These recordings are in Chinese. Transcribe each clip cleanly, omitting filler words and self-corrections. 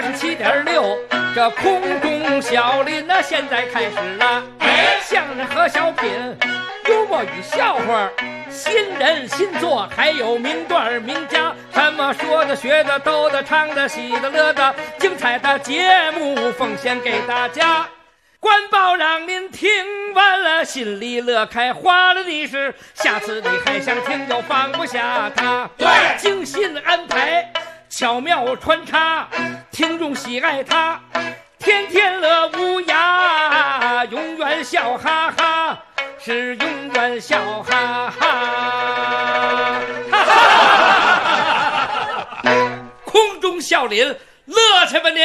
107.6，这空中小林呢，现在开始了。相声和小品，幽默与笑话，新人新作，还有名段名家，什么说的、学的、逗的、唱的、喜的、乐的，精彩的节目奉献给大家。官报让您听完了，心里乐开花了的是，下次你还想听就放不下它。对，精心安排，巧妙穿插，听众喜爱它，天天乐无涯，永远笑哈哈，是永远笑哈哈。哈哈，空中笑林，乐去吧您！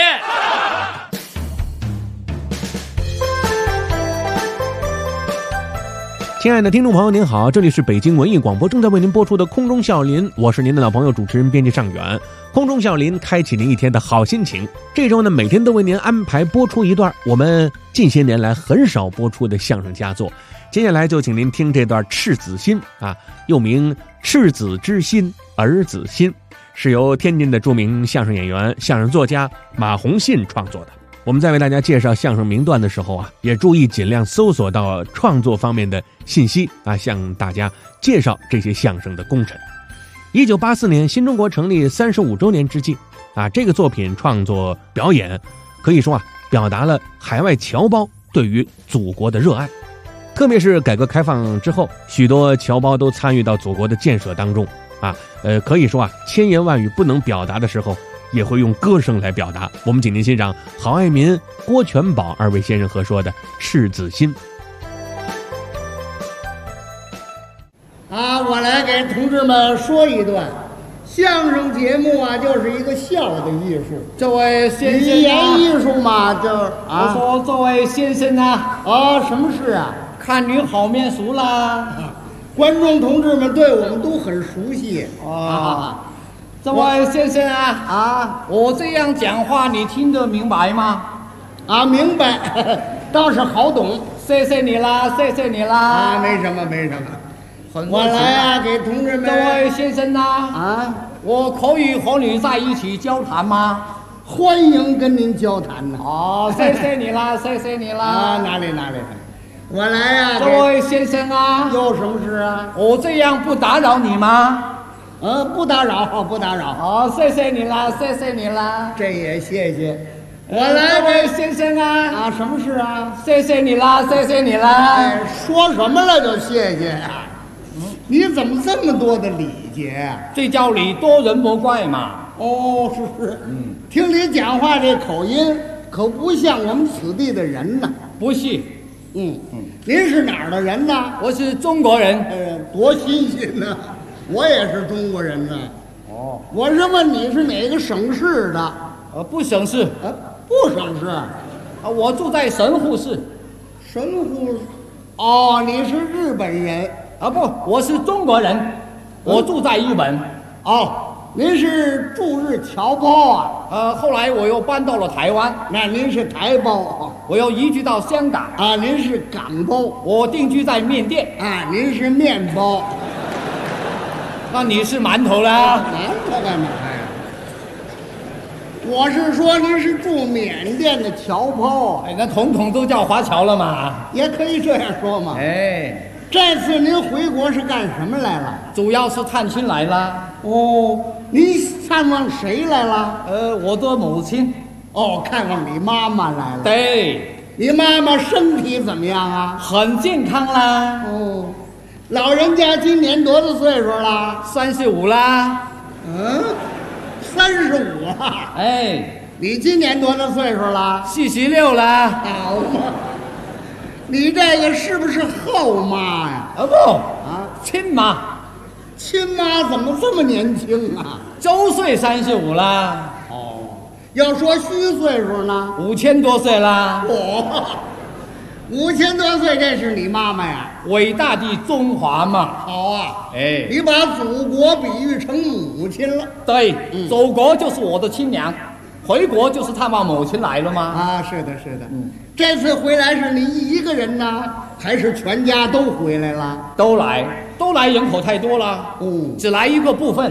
亲爱的听众朋友您好，这里是北京文艺广播正在为您播出的空中笑林，我是您的老朋友主持人编辑尚远。空中笑林开启您一天的好心情，这周呢每天都为您安排播出一段我们近些年来很少播出的相声佳作。接下来就请您听这段赤子心啊，又名赤子之心儿子心，是由天津的著名相声演员相声作家马鸿信创作的。我们在为大家介绍相声名段的时候啊，也注意尽量搜索到创作方面的信息啊，向大家介绍这些相声的功臣。1984年新中国成立35周年之际啊，这个作品创作表演可以说啊，表达了海外侨胞对于祖国的热爱。特别是改革开放之后，许多侨胞都参与到祖国的建设当中啊，可以说啊，千言万语不能表达的时候，也会用歌声来表达。我们请您欣赏郝爱民、郭全宝二位先生合说的《赤子心》。 我来给同志们说一段相声节目啊，就是一个笑的艺术。 这位先生、 语言艺术嘛，就是我说这位先生啊， 什么事啊？ 看你好面熟啦。 观众同志们对我们都很熟悉这位先生啊，我这样讲话你听得明白吗？ 明白，倒是好懂。 谢谢你啦，谢谢你啦。 没什么，没什么。我来给同志们。 这位先生啊，我可以和你在一起交谈吗？ 欢迎跟您交谈呢。 谢谢你啦，谢谢你啦。 哪里。我来这位先生啊， 有什么事啊？ 我这样不打扰你吗？ 不打扰，不打扰。 谢谢你啦，谢谢你啦。 这也谢谢。 我来，这位先生啊， 什么事啊？ 谢谢你啦，谢谢你啦。 说什么了就谢谢啊？你怎么这么多的礼节啊？ 这叫礼多人不怪嘛。 是。听你讲话这口音，可不像我们此地的人呢。 不是。 您是哪儿的人呢？ 我是中国人。 多新鲜呢！我也是中国人呢。我是问你是哪个省市的？ 不省市。 不省市。 我住在神户市。 神户。你是日本人。 不，我是中国人。我住在日本。 您是驻日侨胞啊？ 后来我又搬到了台湾。 那您是台胞。 我又移居到香港。 您是港胞。 我定居在缅甸。 您是面包。 那你是馒头啦？ 馒头干嘛呀？我是说您是驻缅甸的侨胞。 那统统都叫华侨了嘛？ 也可以这样说嘛。这次您回国是干什么来了？ 主要是探亲来了。 您探望谁来了？ 我的母亲。 看望你妈妈来了。 对。 你妈妈身体怎么样啊？ 很健康啦。 老人家今年多大岁数了 ？35啦。 35了。你今年多大岁数了 ？46啦。 好嘛。你这个是不是后妈呀？ 不，亲妈。 亲妈怎么这么年轻啊？ 周岁35啦。 要说虚岁数呢 ？5000多岁啦。 5000多岁，这是你妈妈呀？ 伟大的中华嘛。 好啊。你把祖国比喻成母亲了。 对，祖国就是我的亲娘。回国就是探望母亲来了吗？ 是的。这次回来是你一个人呢，还是全家都回来了？ 都来，人口太多了。只来一个部分，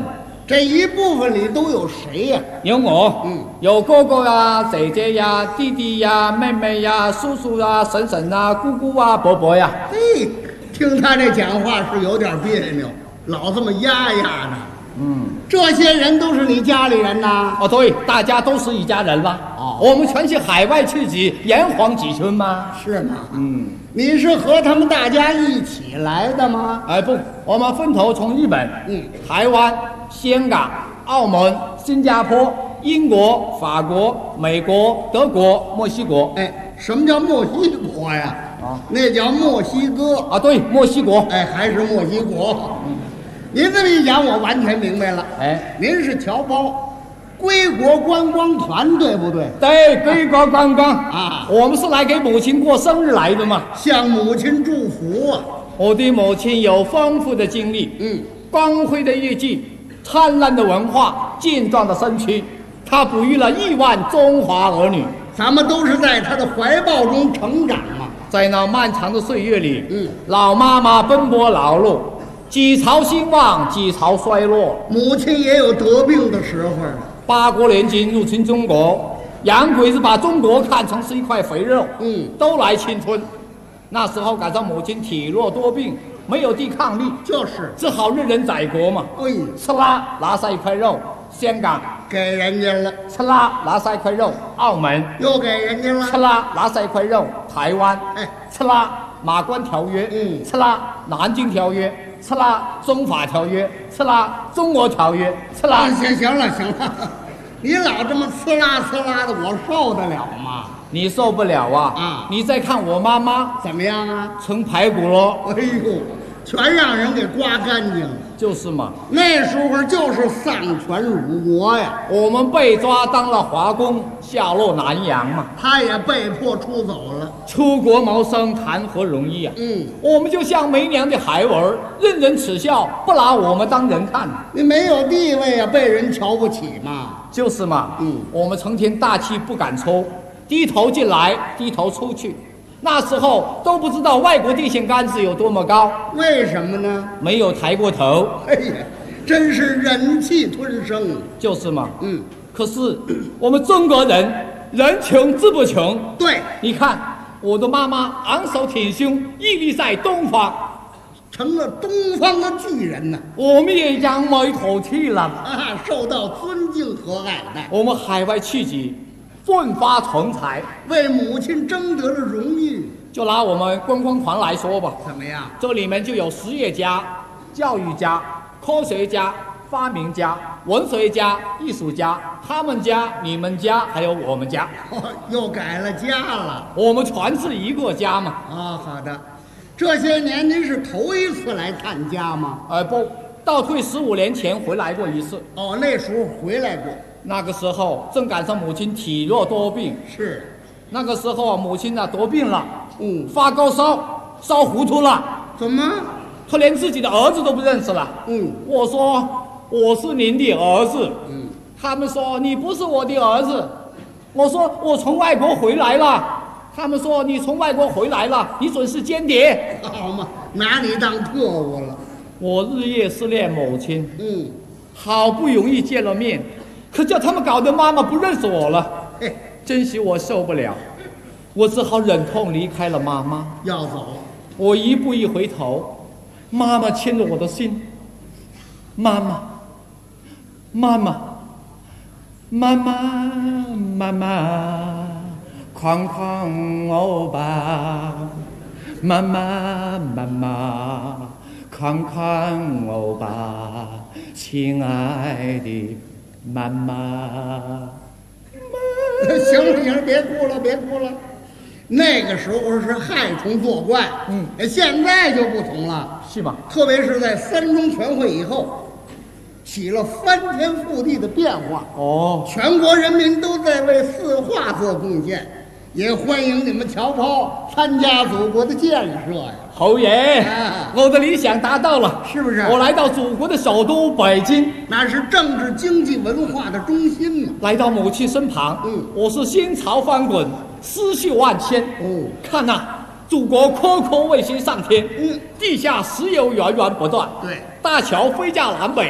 这一部分里都有谁呀？ 有我，有哥哥呀、姐姐呀、弟弟呀、妹妹呀、叔叔呀、婶婶啊、姑姑啊、伯伯呀。 嘿，听他这讲话是有点别扭，老这么压的。这些人都是你家里人呐？ 哦，对，大家都是一家人了。 哦， 我们全是海外去籍，炎黄几村吗？ 是吗？你是和他们大家一起来的吗？ 哎不，我们分头从日本、台湾、香港、澳门、新加坡、英国、法国、美国、德国、墨西哥。 哎，什么叫墨西哥呀？那叫墨西哥啊，对，墨西哥。 哎，还是墨西哥。您这么一讲，我完全明白了。 哎， 您是侨胞，归国观光团，对不对？ 对，归国观光啊， 我们是来给母亲过生日来的嘛， 向母亲祝福啊。 我的母亲有丰富的经历，光辉的业绩，灿烂的文化，健壮的身躯，她哺育了亿万中华儿女。 咱们都是在她的怀抱中成长嘛。 在那漫长的岁月里，老妈妈奔波劳碌，几朝兴旺，几朝衰落。 母亲也有得病的时候。 八国联军入侵中国，洋鬼子把中国看成是一块肥肉，都来侵吞。那时候赶上母亲体弱多病，没有抵抗力， 就是只好任人宰割嘛。吃啦拿下一块肉，香港给人家了； 吃啦拿下一块肉，澳门又给人家了； 吃啦拿下一块肉，台湾吃啦马关条约，吃啦南京条约，吃啦中法条约，吃啦中俄条约，吃啦。 行了，你老这么呲啦的，我受得了吗？ 你受不了啊！你再看我妈妈怎么样啊？ 成排骨了。 哎呦，全让人给刮干净了。 就是嘛， 那时候就是丧权辱国呀。 我们被抓当了华工，下落南洋嘛。 他也被迫出走了。 出国谋生谈何容易啊！我们就像没娘的孩儿，任人耻笑，不拿我们当人看。 你没有地位啊，被人瞧不起嘛。 就是嘛，我们成天大气不敢抽，低头进来，低头出去。那时候都不知道外国电线杆子有多么高， 为什么呢？ 没有抬过头。 哎呀，真是忍气吞声。 就是嘛，可是我们中国人人穷志不穷。 对， 你看我的妈妈昂首挺胸，屹立在东方， 成了东方的巨人呢。 我们也扬眉吐气了受到尊敬和爱戴。 我们海外去籍，奋发成才， 为母亲争得了荣誉。 就拿我们观光团来说吧， 怎么样？ 这里面就有实业家、教育家、科学家、发明家、文学家、艺术家，他们家、你们家，还有我们家。 又改了家了。 我们全是一个家嘛。 好的。这些年您是头一次来探家吗？ 不，倒退15年前回来过一次。 那时候回来过。 那个时候正赶上母亲体弱多病。 是。 那个时候母亲得病了，发高烧，烧糊涂了。 怎么？ 她连自己的儿子都不认识了。我说我是您的儿子。他们说你不是我的儿子。我说我从外国回来了。他们说你从外国回来了，你准是间谍。 好嘛，拿你当特务了。 我日夜思念母亲。好不容易见了面，可叫他们搞得妈妈不认识我了。真是我受不了，我只好忍痛离开了妈妈。 要走， 我一步一回头，妈妈牵着我的心。妈妈，妈妈，妈妈，妈妈，宽宽我吧，妈妈，妈妈，宽宽我吧，亲爱的妈妈。 行了，别哭了。那个时候是害虫作怪，现在就不同了， 是吗？ 特别是在三中全会以后，起了翻天覆地的变化。全国人民都在为四化做贡献，也欢迎你们侨胞参加祖国的建设呀。 侯爷，我的理想达到了， 是不是？ 我来到祖国的首都北京， 那是政治、经济、文化的中心嘛。 来到母亲身旁，我是心潮翻滚，思绪万千。看呐，祖国颗颗卫星上天，地下石油源源不断。 对， 大桥飞架南北，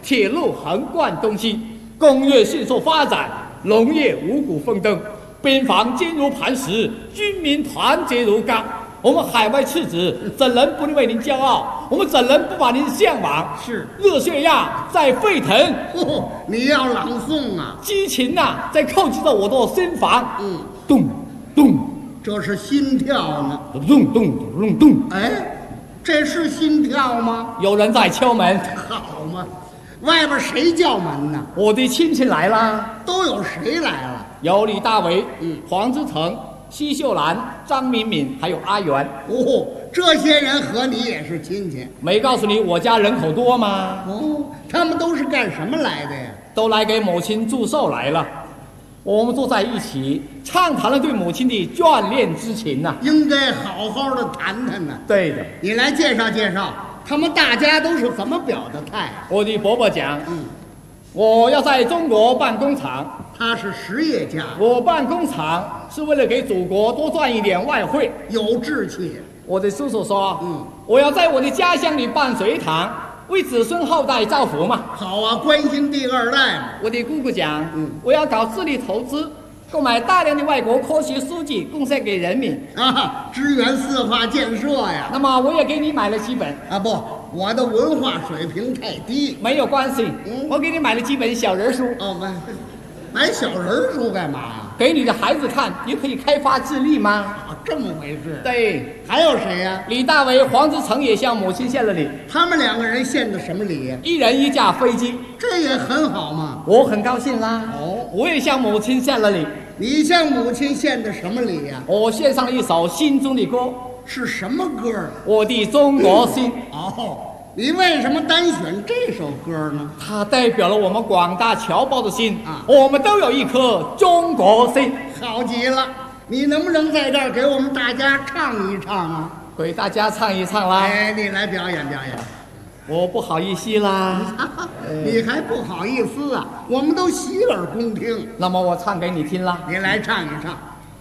铁路横贯东西，工业迅速发展，农业五谷丰登，边防坚如磐石，军民团结如钢。我们海外赤子怎能不为您骄傲？我们怎能不把您向往？ 是热血呀，在沸腾。 你要朗诵啊！ 激情呐，在叩击着我的心房。咚咚， 这是心跳呢。 咚咚咚咚。 哎，这是心跳吗？ 有人在敲门。 好嘛，外边谁叫门呢？ 我的亲戚来啦。 都有谁来了？ 有李大为、黄之诚、奚秀兰、张敏敏，还有阿元。 这些人和你也是亲戚？ 没告诉你我家人口多吗？ 他们都是干什么来的呀？ 都来给母亲祝寿来了。我们坐在一起，畅谈了对母亲的眷恋之情呐。 应该好好的谈谈呢。 对的， 你来介绍介绍，他们大家都是怎么表的态？ 我的伯伯讲，我要在中国办工厂。 他是实业家， 我办工厂是为了给祖国多赚一点外汇， 有志气。 我的叔叔说，我要在我的家乡里办水塘，为子孙后代造福嘛。 好啊，关心第二代嘛。 我的姑姑讲，我要搞智力投资，购买大量的外国科学书籍，贡献给人民啊，支援四化建设呀。 那么我也给你买了几本啊，不，我的文化水平太低。 没有关系，我给你买了几本小人书。 买小人书干嘛呀？ 给你的孩子看，你可以开发智力吗？ 这么回事。 对， 还有谁呀？ 李大为、黄之诚也向母亲献了礼。 他们两个人献的什么礼呀？ 一人一架飞机， 这也很好嘛。 我很高兴啦。我也向母亲献了礼。 你向母亲献的什么礼呀？ 我献上了一首心中的歌。 是什么歌？ 我的中国心。 你为什么单选这首歌呢？ 它代表了我们广大侨胞的心啊！我们都有一颗中国心， 好极了！你能不能在这儿给我们大家唱一唱啊？ 给大家唱一唱啦！ 哎，你来表演表演。 我不好意思啦， 你还不好意思啊？我们都洗耳恭听。 那么我唱给你听啦， 你来唱一唱。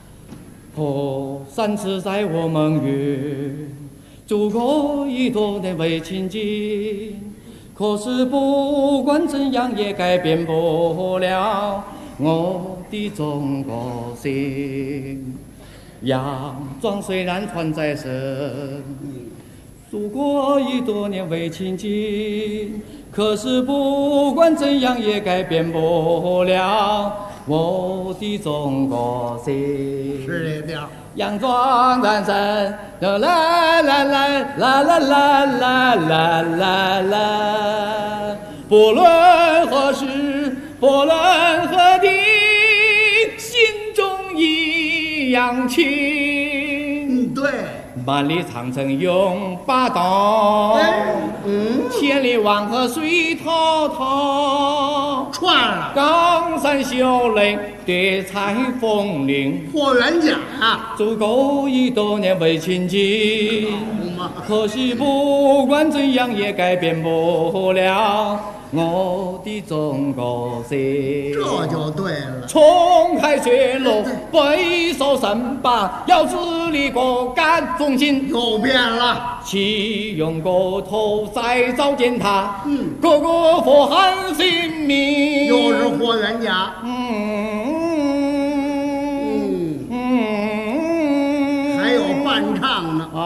山寺在我梦云。祖国已多年未亲近，可是不管怎样也改变不了我的中国心。洋装虽然穿在身，祖国已多年未亲近，可是不管怎样也改变不了我的中国心。 是这调。 洋装单身，啦啦啦啦啦啦啦啦啦啦，不论何时，不论何地，心中一样亲。 对。 万里长城永不动，千里黄河水滔滔。 串了。 冈山秀岭，叠彩峰岭。 霍元甲啊， 祖国已多年未亲近，可是不管怎样也改变不了我的中国心。 这就对了。 冲开血路，背受神霸，要治理国家中心。 又变了。 启用国土，再造践踏，个个祸害性命。 又是霍元甲。还有伴唱呢。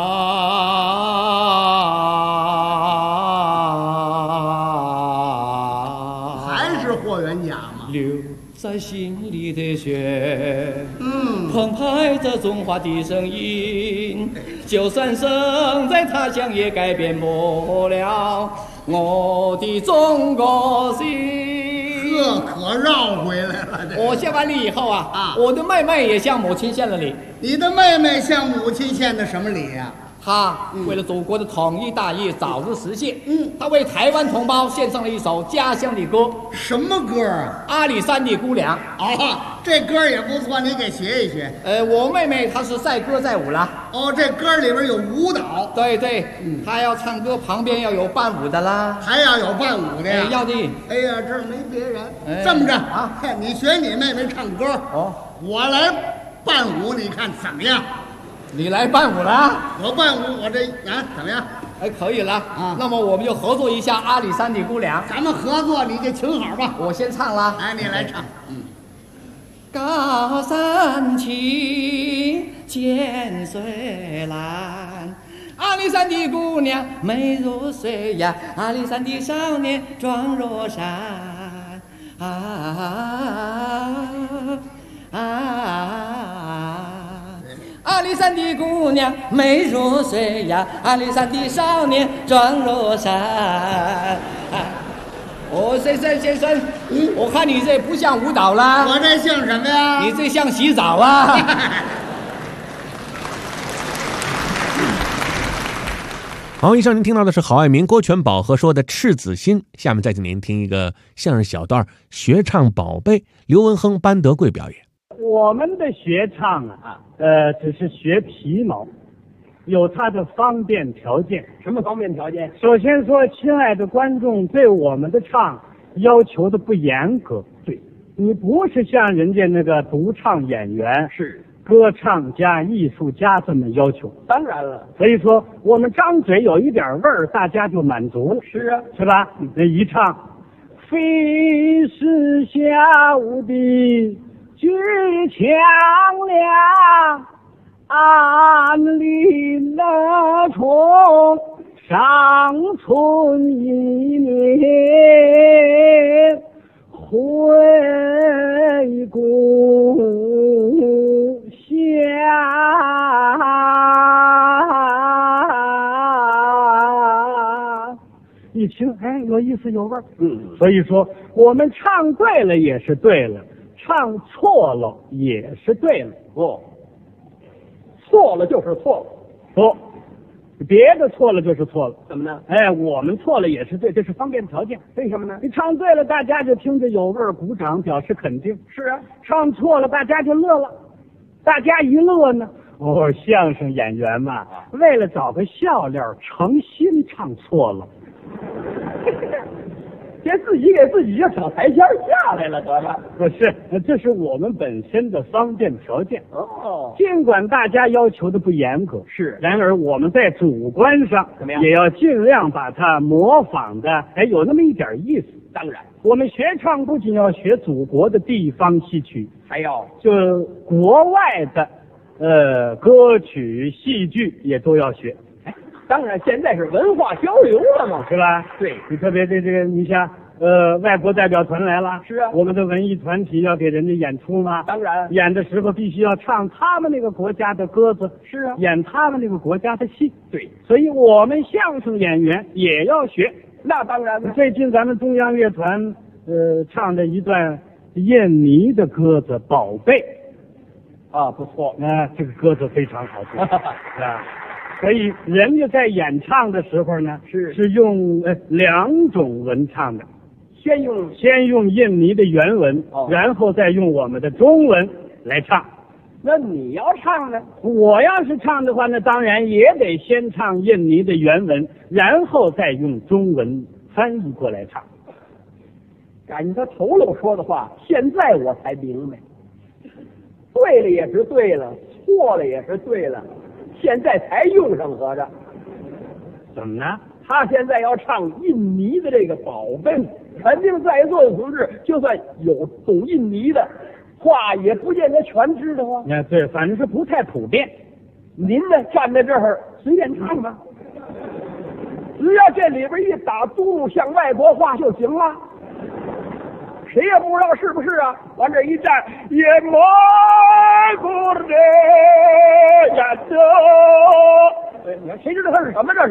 还是霍元甲吗？ 流在心里的血，澎湃着中华的声音。就算生在他乡，也改变不了我的中国心。 这可绕回来了。 我献完礼以后我的妹妹也向母亲献了礼。 你的妹妹向母亲献的什么礼呀？ 她为了祖国的统一大业早日实现，她为台湾同胞献上了一首家乡的歌。 什么歌啊？ 阿里山的姑娘。 这歌也不错，你给学一学。 我妹妹她是载歌载舞了。 这歌里边有舞蹈。 对对，她要唱歌，旁边要有伴舞的啦。 还要有伴舞的呀？ 要的。 哎呀，这儿没别人。这么着你学你妹妹唱歌，我来伴舞，你看怎么样？ 你来伴舞了？ 我伴舞，我这怎么样？ 哎，可以了啊那么我们就合作一下《阿里山的姑娘》。 咱们合作，你就请好吧。 我先唱了。 哎，你来唱。 高山青，涧水蓝，阿里山的姑娘美如水呀，阿里山的少年壮若山。阿里山的姑娘美如水呀，阿里山的少年壮若山。先生，我看你这不像舞蹈啦， 我这像什么呀？ 你这像洗澡啊。 好，以上您听到的是郝爱民、郭全宝和说的《赤子心》，下面再请您听一个相声小段学唱宝贝，刘文亨、班德贵表演。 我们的学唱啊，只是学皮毛，有它的方便条件。 什么方面条件？ 首先说，亲爱的观众对我们的唱要求的不严格。 对， 你不是像人家那个独唱演员、 是歌唱家、艺术家这么要求。 当然了， 所以说，我们张嘴有一点味儿，大家就满足了。 是啊， 是吧？那一唱，飞是下午的举强梁，安里那从上春一年，回故乡。一听，哎，有意思，有味儿。所以说，我们唱对了也是对了，唱错了也是对了。 错了就是错了， 不，别的错了就是错了。 怎么呢？ 哎，我们错了也是对，这是方便条件。 为什么呢？ 你唱对了，大家就听着有味儿，鼓掌表示肯定。 是啊， 唱错了，大家就乐了。大家一乐呢，相声演员嘛，为了找个笑料，诚心唱错了。 自己给自己就挑台阶下来了，得了。 不是，这是我们本身的方便条件。 哦， 尽管大家要求的不严格， 是， 然而我们在主观上怎么样也要尽量把它模仿的，有那么一点意思。 当然我们学唱不仅要学祖国的地方戏曲， 还要就国外的歌曲、戏剧也都要学。 当然，现在是文化交流了嘛， 是吧？ 对， 你特别这个，你像外国代表团来了， 是啊我们的文艺团体要给人家演出嘛， 当然演的时候必须要唱他们那个国家的歌子， 是啊演他们那个国家的戏， 对， 所以我们相声演员也要学。 那当然了。 最近咱们中央乐团唱的一段印尼的歌子《宝贝》 啊，不错， 这个歌子非常好听啊。所以人家在演唱的时候呢，是用两种文唱的，先用印尼的原文，然后再用我们的中文来唱。 那你要唱呢？ 我要是唱的话，那当然也得先唱印尼的原文，然后再用中文翻译过来唱。 赶他头头说的话，现在我才明白，对了也是对了，错了也是对了。现在才用上合着， 怎么呢？ 他现在要唱印尼的这个宝贝，肯定在座的同志就算有懂印尼的话，也不见得全知道啊。 对，反正是不太普遍。 您呢，站在这儿随便唱吧，只要这里边一打嘟噜像外国话就行了。谁也不知道是不是啊？往这一站，也莫不得呀都。你看，谁知道他是什么？这是，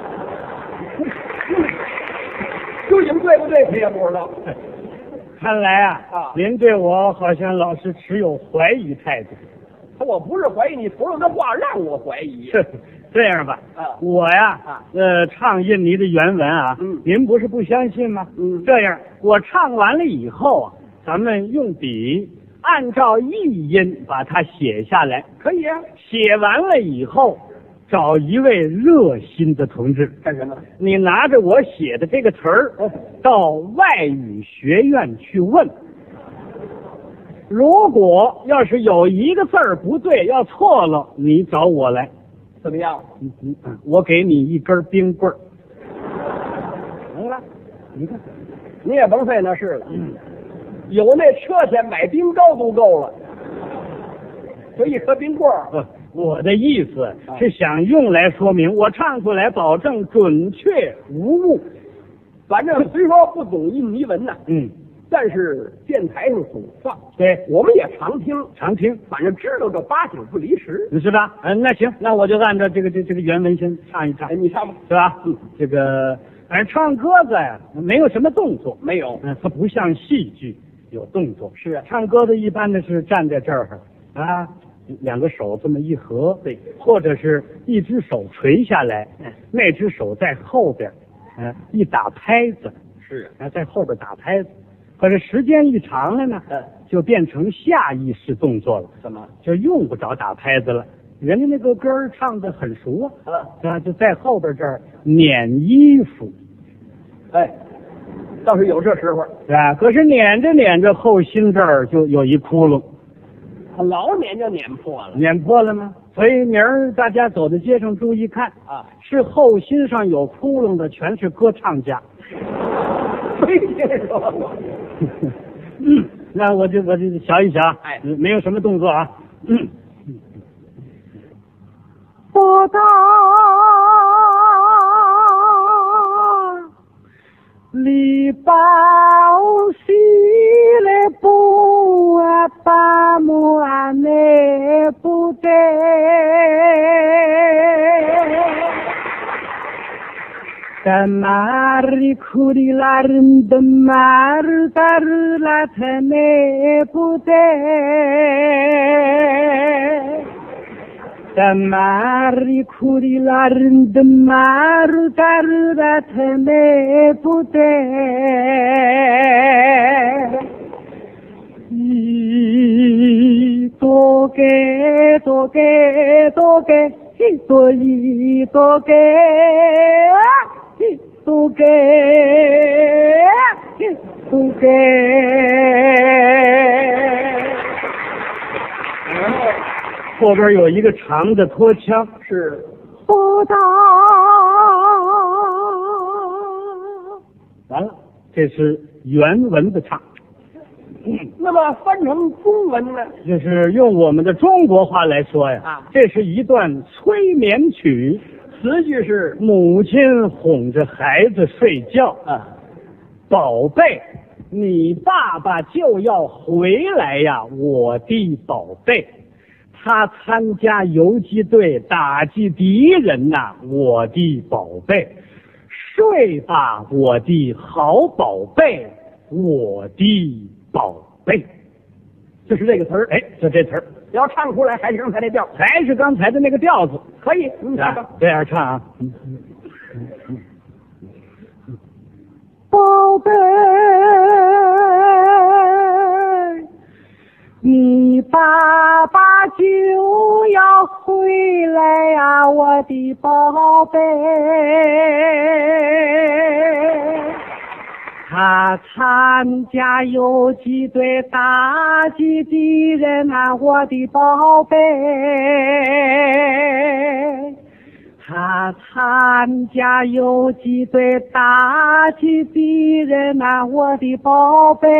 究竟对不对？谁也不知道。 看来啊，您对我好像老是持有怀疑态度。 我不是怀疑你，头上的话让我怀疑。 这样吧，我呀，唱印尼的原文啊，您不是不相信吗？这样，我唱完了以后啊，咱们用笔按照译音把它写下来， 可以啊。 写完了以后，找一位热心的同志干什么？ 你拿着我写的这个词儿，到外语学院去问。如果要是有一个字儿不对，要错了，你找我来。 怎么样？我给你一根冰棍儿。行了，你看，你也甭费那事了。有那车钱买冰糕都够了，就一颗冰棍儿。 我的意思是想用来说明，我唱出来保证准确无误。 反正虽说不懂印尼文呐，但是电台上总放， 对， 我们也常听， 反反正知道个八九不离十， 是吧？那行，那我就按照这个原文先唱一唱， 你唱吧， 是吧？这个反正唱歌子呀，没有什么动作， 没有， 它不像戏剧有动作。 是啊， 唱歌的一般的是站在这儿啊，两个手这么一合， 对， 或者是一只手垂下来，那只手在后边，一打拍子， 是在后边打拍子。可是时间一长了呢，就变成下意识动作了。 怎么？ 就用不着打拍子了。人家那个歌儿唱的很熟啊，就在后边这儿捻衣服， 哎，倒是有这时候， 是吧？可是捻着捻着后心这儿就有一窟窿， 老捻就捻破了， 碾破了吗？所以明儿大家走在街上注意看啊， 是后心上有窟窿的全是歌唱家。 没听说过。 那我就瞧一瞧，没有什么动作啊。不到里包西嘞不啊巴木啊内不得。Tamari kurilarin demar darla tene pude. Tamari kurilarin demar darla tene pude. Toke toke toke toyi toke.后边有一个长的拖腔， 是不到。完了，这是原文的唱。 那么翻成中文呢？ 就是用我们的中国话来说呀，这是一段催眠曲。 词句是母亲哄着孩子睡觉宝贝，你爸爸就要回来呀，我的宝贝。他参加游击队打击敌人呐，我的宝贝。睡吧，我的好宝贝，我的宝贝。 就是这个词儿， 就这词儿。 要唱出来还是刚才那调， 还是刚才的那个调子， 可以，唱吧， 这样唱啊。宝贝，你爸爸就要回来呀，我的宝贝。他参加游击队打击敌人啊，我的宝贝。他参加游击队打击敌人啊，我的宝贝。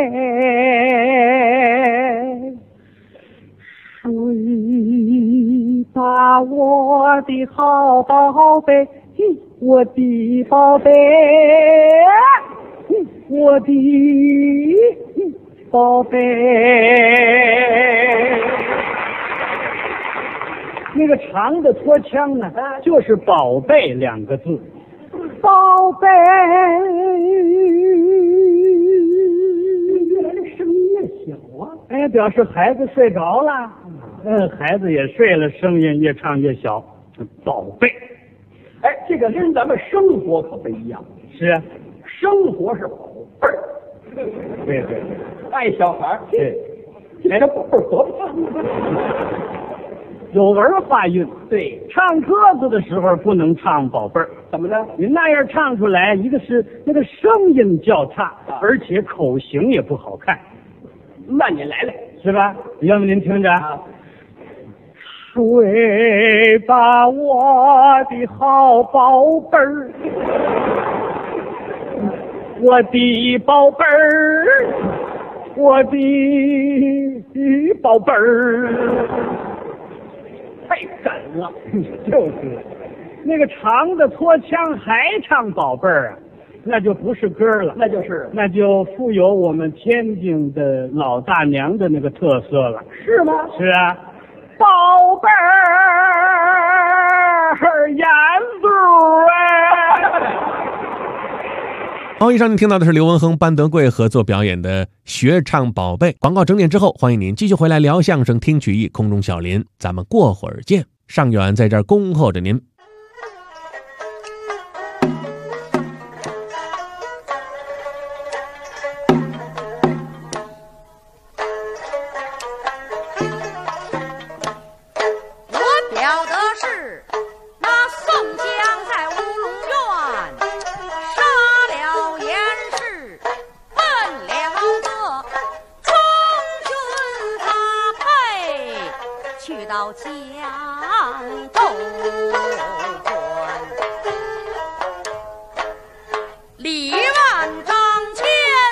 睡吧，我的好宝贝，我的宝贝。我的宝贝，那个长的拖腔呢，就是宝贝两个字。宝贝，声音越小啊，表示孩子睡着了。孩子也睡了，声音越唱越小。宝贝， 这个跟咱们生活可不一样。 是啊。 生活是宝贝儿， 对， 爱小孩儿， 对， 这宝贝儿多胖， 有文化韵。 对， 唱歌子的时候不能唱宝贝儿， 怎么呢？ 你那样唱出来，一个是那个声音较差，而且口型也不好看。 那你来， 是吧？要不您听着。 睡吧，我的好宝贝儿，我的宝贝儿，我的宝贝儿，太梗了，就是那个长的拖腔还唱宝贝儿啊，那就不是歌了，那就富有我们天津的老大娘的那个特色了，是吗？是啊，宝贝儿，眼珠哎。 好，以上您听到的是刘文亨、班德贵合作表演的《学唱宝贝》。广告整点之后，欢迎您继续回来聊相声、听曲艺，空中小林，咱们过会儿见。尚远在这儿恭候着您。 我表的是那宋江在乌龙院杀了严氏，奔了个中军发配，去到江州关，李万张骞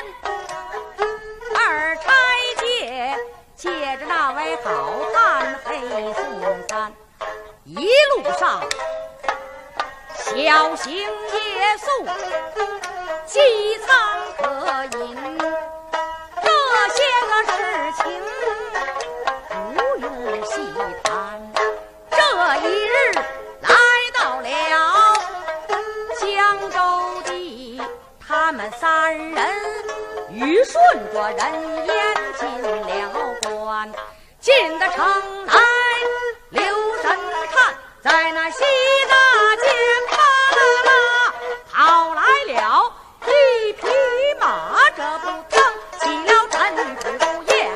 二差借，借着那位好汉黑宋三，一路上小行夜宿，饥餐可饮，这些个事情不用细谈。这一日来到了江州地，他们三人愚顺着人烟进了关，进的城来留神看，在那西大街啪啦啦跑来了一匹马，这不成起了尘土烟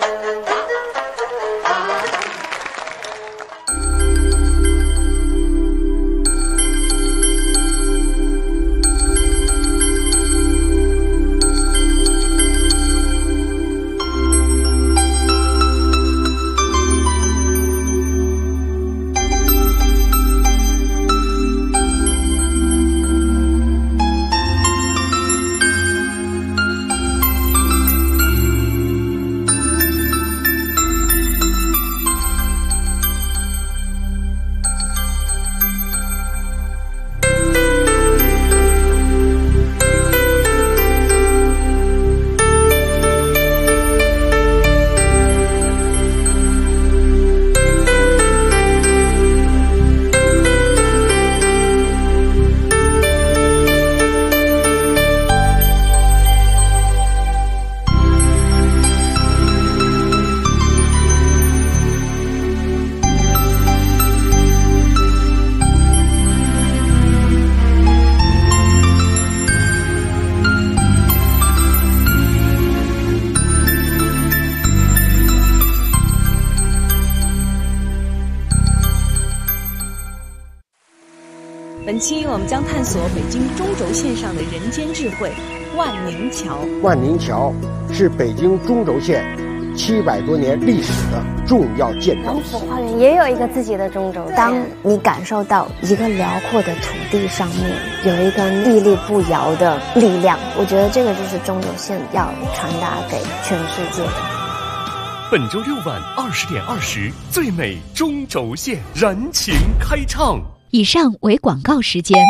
本期我们将探索北京中轴线上的人间智慧——万宁桥。 万宁桥是北京中轴线700多年历史的重要建筑。 龙府花园也有一个自己的中轴线。当你感受到一个辽阔的土地上面有一根屹立不摇的力量，我觉得这个就是中轴线要传达给全世界的。 本周6晚20点20，最美中轴线燃情开唱。 以上为广告时间。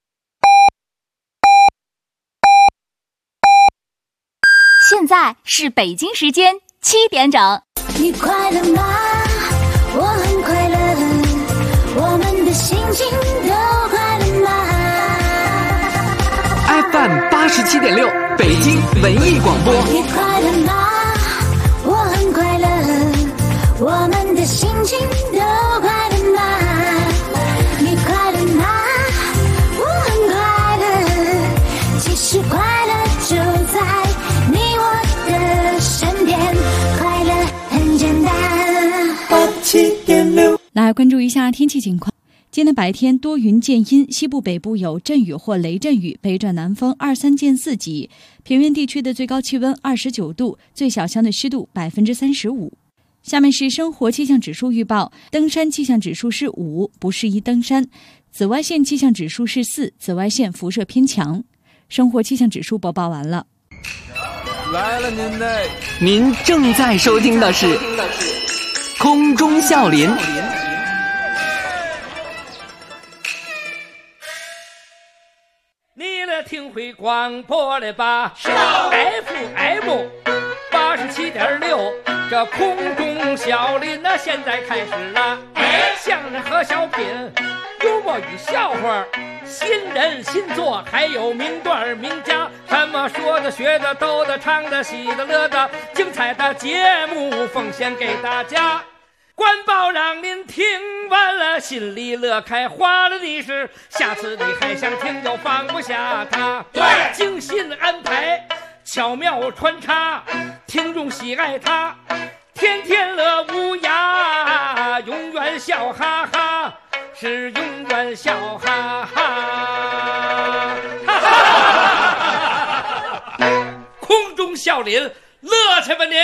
现在是北京时间7点整。 你快乐吗？我很快乐，我们的心情都快乐吗 ？FM 87.6，北京文艺广播。 你快乐吗？我很快乐，我们的心情都快乐吗？你快乐吗？我很快乐，其实快乐就在你我的身边，快乐很简单。87.6， 来关注一下天气情况。今天白天多云见阴，西部北部有阵雨或雷阵雨，北转南风2、3见4级。平原地区的最高气温29度，最小相对湿度35%。 下面是生活气象指数预报，登山气象指数是5，不适宜登山；紫外线气象指数是4，紫外线辐射偏强。生活气象指数播报完了。 来了您嘞！您正在收听的是空中笑林。 你来听会广播了吧？是 FM 87.6，这空中笑林那现在开始了。相声和小品，幽默与笑话，新人新作，还有名段名家，什么说的学的逗的唱的喜的乐的，精彩的节目奉献给大家。官报让您听完了心里乐开花了的是，下次你还想听就放不下它。对，精心安排，巧妙穿插，听众喜爱它，天天乐无涯，永远笑哈哈，是永远笑哈哈。空中笑林，乐去吧您！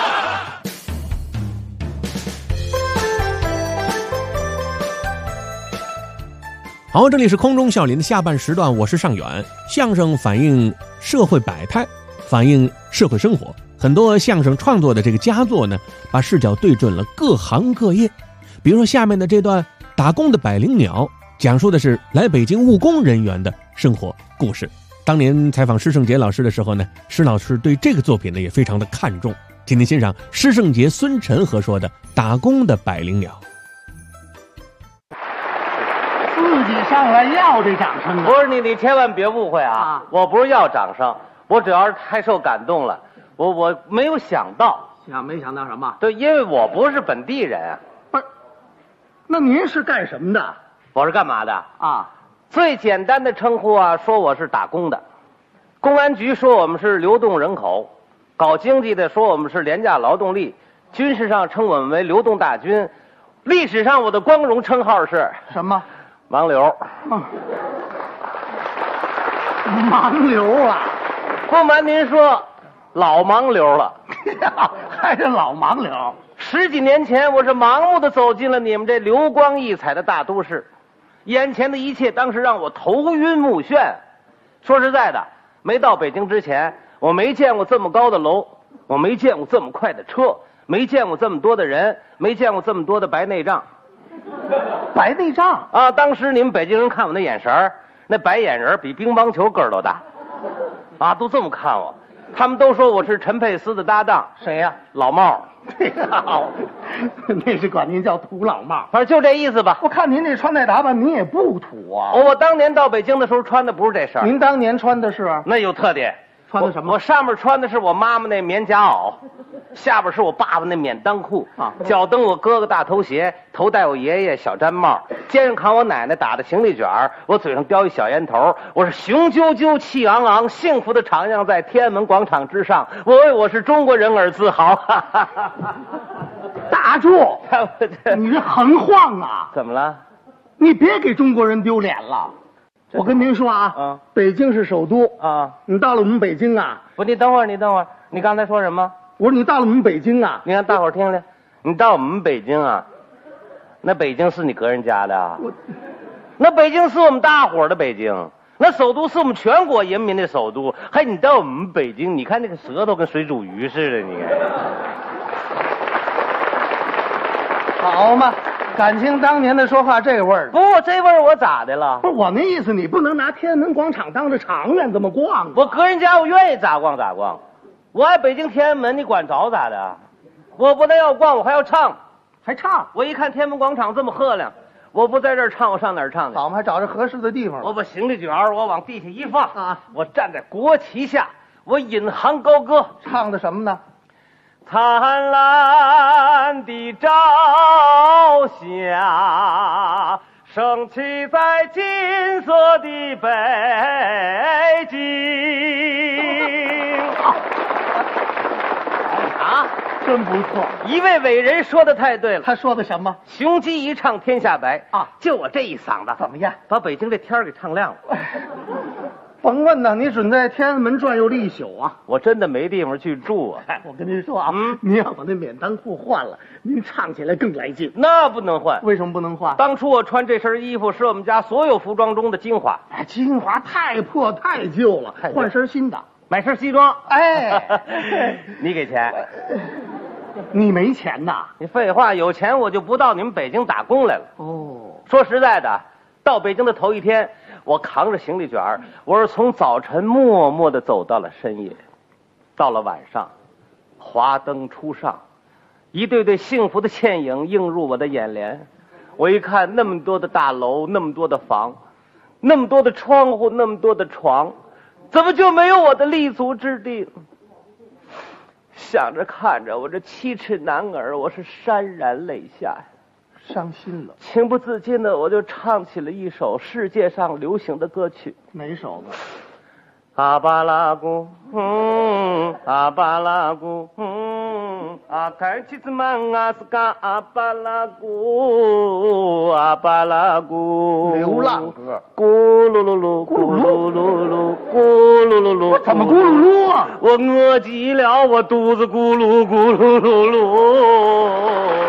好，这里是空中笑林的下半时段，我是尚远。相声反映社会百态，反映社会生活。很多相声创作的这个佳作呢，把视角对准了各行各业。比如说下面的这段打工的百灵鸟，讲述的是来北京务工人员的生活故事。当年采访施圣杰老师的时候呢，施老师对这个作品呢也非常的看重。请您欣赏施圣杰、孙晨合说的《打工的百灵鸟》。 自己上来要这掌声啊！ 不是你千万别误会啊！我不是要掌声，我主要是太受感动了。我没有想到， 没想到什么？ 对，因为我不是本地人啊。 不是，那您是干什么的？ 我是干嘛的啊？ 最简单的称呼啊，说我是打工的。公安局说我们是流动人口，搞经济的说我们是廉价劳动力，军事上称我们为流动大军。历史上我的光荣称号是什么？ 盲流。 盲流啊！ 不瞒您说，老盲流了。 还是老盲流。 10几年前，我是盲目的走进了你们这流光溢彩的大都市，眼前的一切当时让我头晕目眩。说实在的，没到北京之前，我没见过这么高的楼，我没见过这么快的车，没见过这么多的人，没见过这么多的白内障。 白内障啊！当时你们北京人看我那眼神，那白眼人比乒乓球个儿都大，啊，都这么看我。他们都说我是陈佩斯的搭档。 谁呀？ 老帽。 那是管您叫土老帽， 反正就这意思吧。 我看您这穿戴打扮，您也不土啊。 我当年到北京的时候穿的不是这身。 您当年穿的是？ 那有特点。 穿的什么？ 我上面穿的是我妈妈那棉夹袄，下边是我爸爸那免裆裤啊，脚蹬我哥哥大头鞋，头戴我爷爷小毡帽，肩上扛我奶奶打的行李卷，我嘴上叼一小烟头，我是雄赳赳气昂昂，幸福的徜徉在天安门广场之上，我为我是中国人而自豪。 打住！你这横晃啊！ 怎么了？ 你别给中国人丢脸了。我跟您说啊，北京是首都啊，你到了我们北京啊， 不，你等会儿，你刚才说什么？ 我说你到了我们北京啊， 你让大伙儿听听，你到我们北京啊，那北京是你个人家的啊？那北京是我们大伙儿的北京，那首都是我们全国人民的首都，还你到我们北京，你看那个舌头跟水煮鱼似的，你看。好嘛。感情当年的说话这味儿， 不，这味儿我咋的了？ 不是我那意思，你不能拿天安门广场当着长远这么逛。 我个人家我愿意咋逛咋逛，我爱北京天安门，你管着咋的？我不但要逛，我还要唱， 还唱。 我一看天安门广场这么赫亮，我不在这儿唱，我上哪儿唱去？ 好嘛，还找着合适的地方。 我把行李卷我往地下一放啊，我站在国旗下，我引吭高歌， 唱的什么呢？ 灿烂的朝霞升起在金色的北京。 啊，真不错！ 一位伟人说的太对了。 他说的什么？ 雄鸡一唱天下白啊！ 就我这一嗓子， 怎么样？ 把北京这天儿给唱亮了。 甭问呐，你准在天安门转悠了一宿啊！ 我真的没地方去住啊！ 我跟您说啊，您要把那免裆裤换了，您唱起来更来劲。 那不能换， 为什么不能换？ 当初我穿这身衣服是我们家所有服装中的精华。 哎，精华太破太旧了，换身新的， 买身西装。 哎， 你给钱？ 你没钱呐？ 你废话，有钱我就不到你们北京打工来了。 哦， 说实在的，到北京的头一天。我扛着行李卷儿，我是从早晨默默地走到了深夜，到了晚上，华灯初上，一对对幸福的倩影映入我的眼帘。我一看，那么多的大楼，那么多的房，那么多的窗户，那么多的床，怎么就没有我的立足之地？想着看着，我这7尺男儿，我是潸然泪下。 伤心了， 情不自禁的我就唱起了一首世界上流行的歌曲。 哪首呢？ 阿巴拉古，阿巴拉古，阿开起子曼阿斯嘎阿巴拉古，阿巴拉古。 流浪歌。 咕噜噜噜，咕噜噜噜，咕噜噜噜。 怎么咕噜噜啊？ 我饿极了，我肚子咕噜咕噜噜噜。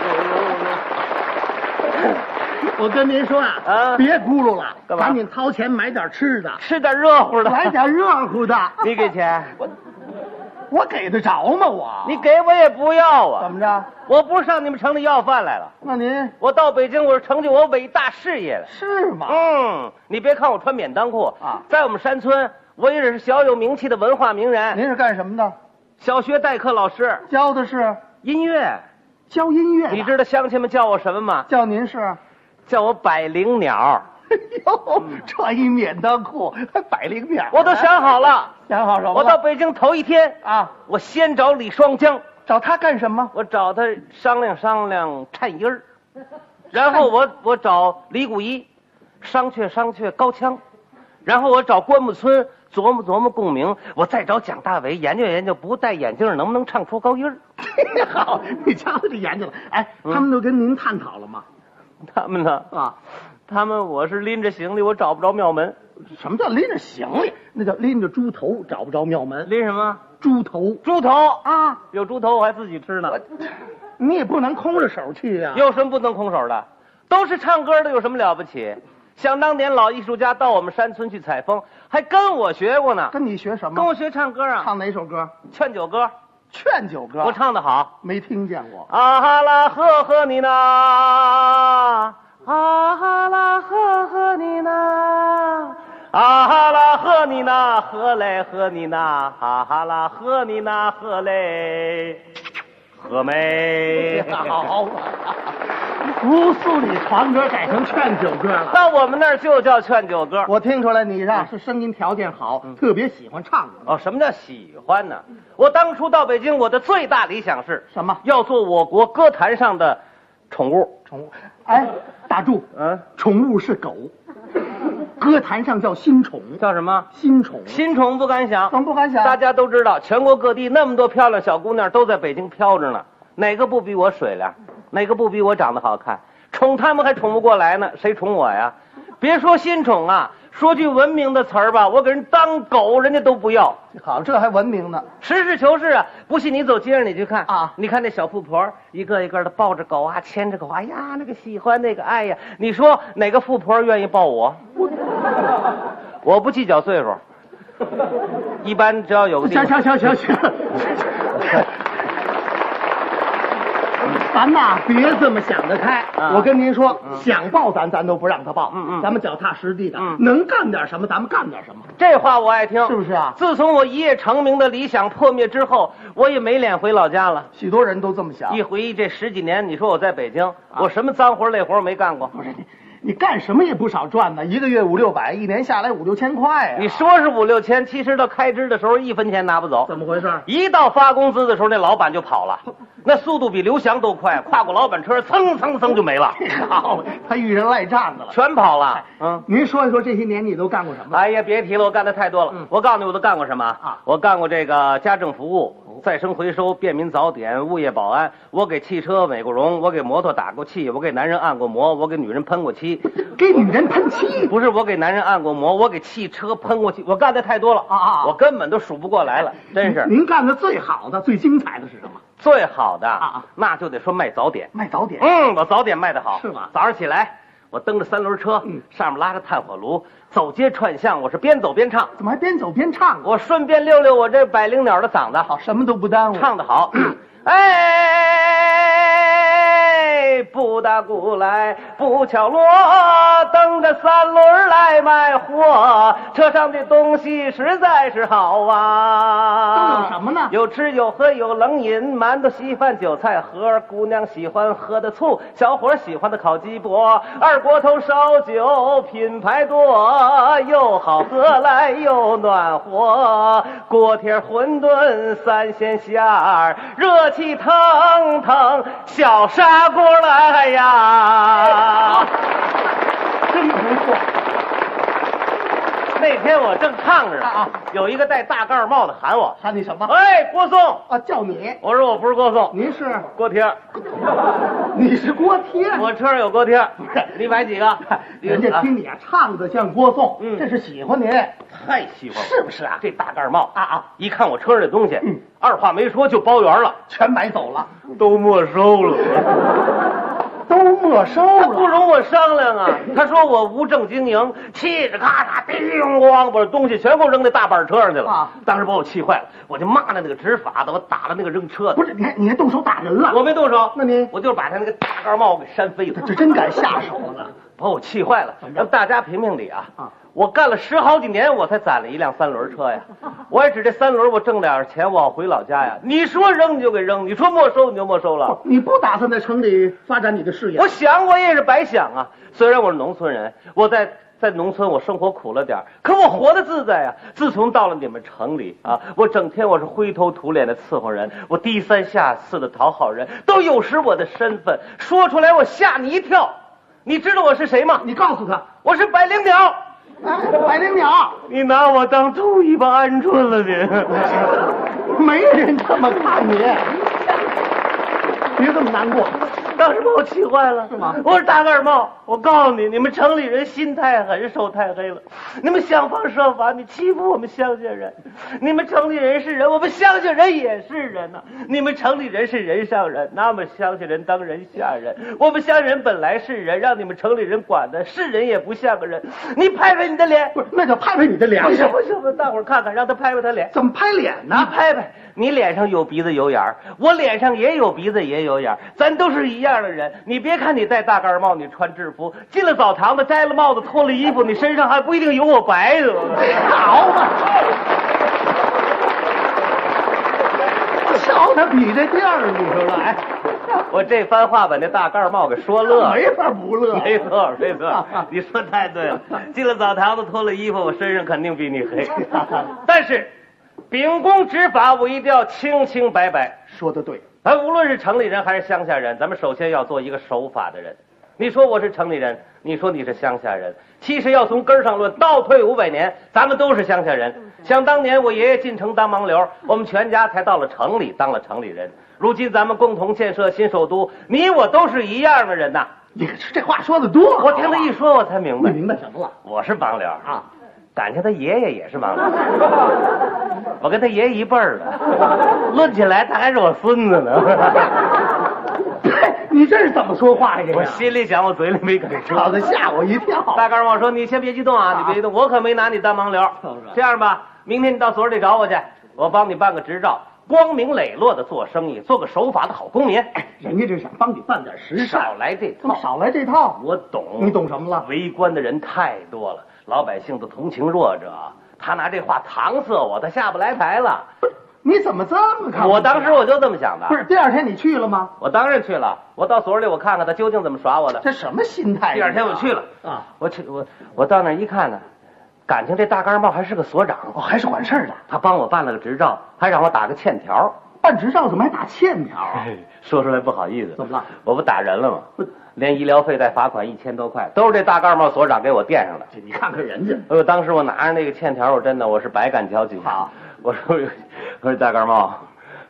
我跟您说啊，别咕噜了，赶紧掏钱买点吃的， 吃点热乎的， 来点热乎的。 你给钱， 我给得着吗？ 你给我也不要啊。 怎么着？ 我不是上你们城里要饭来了。 那您？ 我到北京，我是成就我伟大事业了。 是吗？ 你别看我穿免裆裤啊，在我们山村，我也是小有名气的文化名人。 您是干什么的？ 小学代课老师， 教的是音乐， 教音乐。 你知道乡亲们叫我什么吗？ 叫您是？ 叫我百灵鸟。 哎呦，穿一免裆裤还百灵鸟？ 我都想好了。 想好什么？ 我到北京头一天啊， 我先找李双江。 找他干什么？ 我找他商量商量颤音儿，然后我找李谷一商榷高腔，然后我找关木村琢磨共鸣，我再找蒋大为研究不戴眼镜能不能唱出高音儿。 好，你瞧这研究了。哎，他们都跟您探讨了吗？ 他们呢？他们我是拎着行李，我找不着庙门。 什么叫拎着行李？那叫拎着猪头，找不着庙门。 拎什么？ 猪头。 猪头啊！有猪头我还自己吃呢。 你也不能空着手去呀。 有什么不能空手的？都是唱歌的，有什么了不起？想当年老艺术家到我们山村去采风，还跟我学过呢。 跟你学什么？ 跟我学唱歌啊。 唱哪首歌？ 劝酒歌。 劝酒歌。 我唱得好。 没听见过。 啊哈啦呵呵你呐。啊哈啦呵呵你呐，啊哈啦呵你呐，呵嘞呵你呐，啊哈啦呵你呐，呵嘞，呵没。 好，乌苏里传歌改成劝酒歌了。 到我们那儿就叫劝酒歌。 我听出来你是声音条件好，特别喜欢唱的。 哦，什么叫喜欢呢？我当初到北京，我的最大理想是什么？ 要做我国歌坛上的宠物。 宠物？哎，打住！宠物是狗，歌坛上叫新宠， 叫什么？ 新宠。 新宠不敢想。 怎么不敢想？ 大家都知道，全国各地那么多漂亮小姑娘都在北京飘着呢，哪个不比我水灵？哪个不比我长得好看？宠他们还宠不过来呢，谁宠我呀？别说新宠啊，说句文明的词儿吧，我给人当狗，人家都不要。 好，这还文明呢。 实事求是啊，不信你走街上你去看啊，你看那小富婆一个一个的抱着狗啊，牵着狗，哎呀，那个喜欢那个爱呀，你说哪个富婆愿意抱我？我不计较岁数，一般只要有个地方。 行。咱呐，别这么想得开。我跟您说，想抱咱都不让他抱。咱们脚踏实地的，能干点什么咱们干点什么。 这话我爱听， 是不是啊？ 自从我一夜成名的理想破灭之后，我也没脸回老家了。 许多人都这么想。 一回忆这10几年，你说我在北京，我什么脏活累活没干过？ 不是你干什么也不少赚呢，一个月5、6百，一年下来5、6千块呀。 你说是5、6千，其实到开支的时候1分钱拿不走。 怎么回事？ 一到发工资的时候，那老板就跑了，那速度比刘翔都快，跨过老板车，噌就没了。 好，他遇人赖账子了， 全跑了。 您说一说这些年你都干过什么？ 哎呀，别提了，我干的太多了。我告诉你，我都干过什么啊？我干过这个家政服务， 再生回收、便民早点、物业保安，我给汽车美过容，我给摩托打过气，我给男人按过摩，我给女人喷过漆。 给女人喷漆？ 不是，我给男人按过摩，我给汽车喷过漆。我干的太多了我根本都数不过来了，真是。 您干的最好的、最精彩的是什么？ 最好的那就得说卖早点。 卖早点？ 我早点卖得好。 是吗？ 早上起来，我蹬着3轮车，上面拉着炭火炉，走街串巷，我是边走边唱。 怎么还边走边唱？ 我顺便溜溜我这百灵鸟的嗓子， 好，什么都不耽误， 唱得好。哎，不打鼓来，不敲锣，蹬着3轮来卖货，车上的东西实在是好啊。 都有什么呢？ 有吃有喝有冷饮，馒头稀饭韭菜盒，姑娘喜欢喝的醋，小伙喜欢的烤鸡脖，二锅头烧酒品牌多，又好喝来又暖和，锅贴馄饨3鲜馅儿，热气腾腾小砂锅来呀。 真不错。 那天我正唱着有一个戴大盖帽的喊我， 喊你什么？ 哎，郭颂啊，叫你。 我说我不是郭颂， 您是锅贴。 你是锅贴？ 我车上有锅贴，不是？你买几个？ 人家听你唱的像郭颂，这是喜欢你， 太喜欢我， 是不是啊？ 这大盖帽一看我车上这东西，二话没说就包圆了， 全买走了， 都没收了。 都没收了， 不容我商量啊！他说我无证经营，气着咔嚓叮咣，把东西全给我扔那大板车上去了。当时把我气坏了，我就骂了那个执法的，我打了那个扔车的。 不是，你还动手打人了？ 我没动手， 那您我就是把他那个大盖帽给扇飞了。 这真敢下手了， 把我气坏了。让大家评评理啊！我干了10好几年，我才攒了一辆3轮车呀。我也指这3轮，我挣点钱，我要回老家呀。你说扔你就给扔，你说没收你就没收了。 你不打算在城里发展你的事业？ 我想我也是白想啊。虽然我是农村人，我在农村我生活苦了点，可我活得自在呀。自从到了你们城里啊，我整天我是灰头土脸的伺候人，我低三下四的讨好人，都有失我的身份。说出来我吓你一跳。你知道我是谁吗？ 你告诉他， 我是百灵鸟。 百灵鸟， 你拿我当兔尾巴鹌鹑了你？ 没人这么看你，别这么难过。 当时把我气坏了， 是吗？ 我是大盖帽，我告诉你，你们城里人心太狠，手太黑了，你们想方设法，你欺负我们乡下人。你们城里人是人，我们乡下人也是人呐。你们城里人是人上人，拿我们乡下人当人下人。我们乡下人本来是人，让你们城里人管的是人也不像个人。你拍拍你的脸， 不是，那叫拍拍你的脸。 不行不行，大伙儿看看，让他拍拍他脸。 怎么拍脸呢？ 你拍拍，你脸上有鼻子有眼儿，我脸上也有鼻子也有眼儿，咱都是一样的人。你别看你戴大盖帽，你穿制服，进了澡堂子摘了帽子脱了衣服，你身上还不一定有我白的。 好嘛，瞧他比这地儿，你说了，哎， 我这番话把那大盖帽给说乐了， 没法不乐。 没错没错，你说太对了。进了澡堂子脱了衣服，我身上肯定比你黑。但是秉公执法，我一定要清清白白。 说得对。 咱无论是城里人还是乡下人，咱们首先要做一个守法的人。你说我是城里人，你说你是乡下人，其实要从根上论，倒退500年，咱们都是乡下人。想当年我爷爷进城当盲流，我们全家才到了城里当了城里人。如今咱们共同建设新首都，你我都是一样的人呐。 你这话说的多， 我听他一说，我才明白。 你明白什么了？ 我是盲流啊，感情他爷爷也是盲流，我跟他爷爷一辈儿的，论起来他还是我孙子呢。 你这是怎么说话呀？ 我心里想，我嘴里没敢说， 吵得吓我一跳。 大盖帽说：“你先别激动啊，你别激动，我可没拿你当盲流。这样吧，明天你到所里找我去，我帮你办个执照，光明磊落的做生意，做个守法的好公民。 哎，人家这想帮你办点实事， 少来这套， 少来这套。 我懂， 你懂什么了？ 围观的人太多了，老百姓都同情弱者，他拿这话搪塞我，他下不来台了。 你怎么这么看？ 我当时我就这么想的。 不是，第二天你去了吗？ 我当然去了，我到所里我看看他究竟怎么耍我的。 这什么心态？ 第二天我去了啊，我到那儿一看呢，感情这大盖帽还是个所长， 哦，还是管事儿的。 他帮我办了个执照，还让我打个欠条。 办执照怎么还打欠条啊？ 说出来不好意思， 怎么了？ 我不打人了吗？连医疗费带罚款1000多块，都是这大盖帽所长给我垫上的。 你看看人家， 当时我拿着那个欠条，我真的我是百感交集。 好， 我说大盖帽，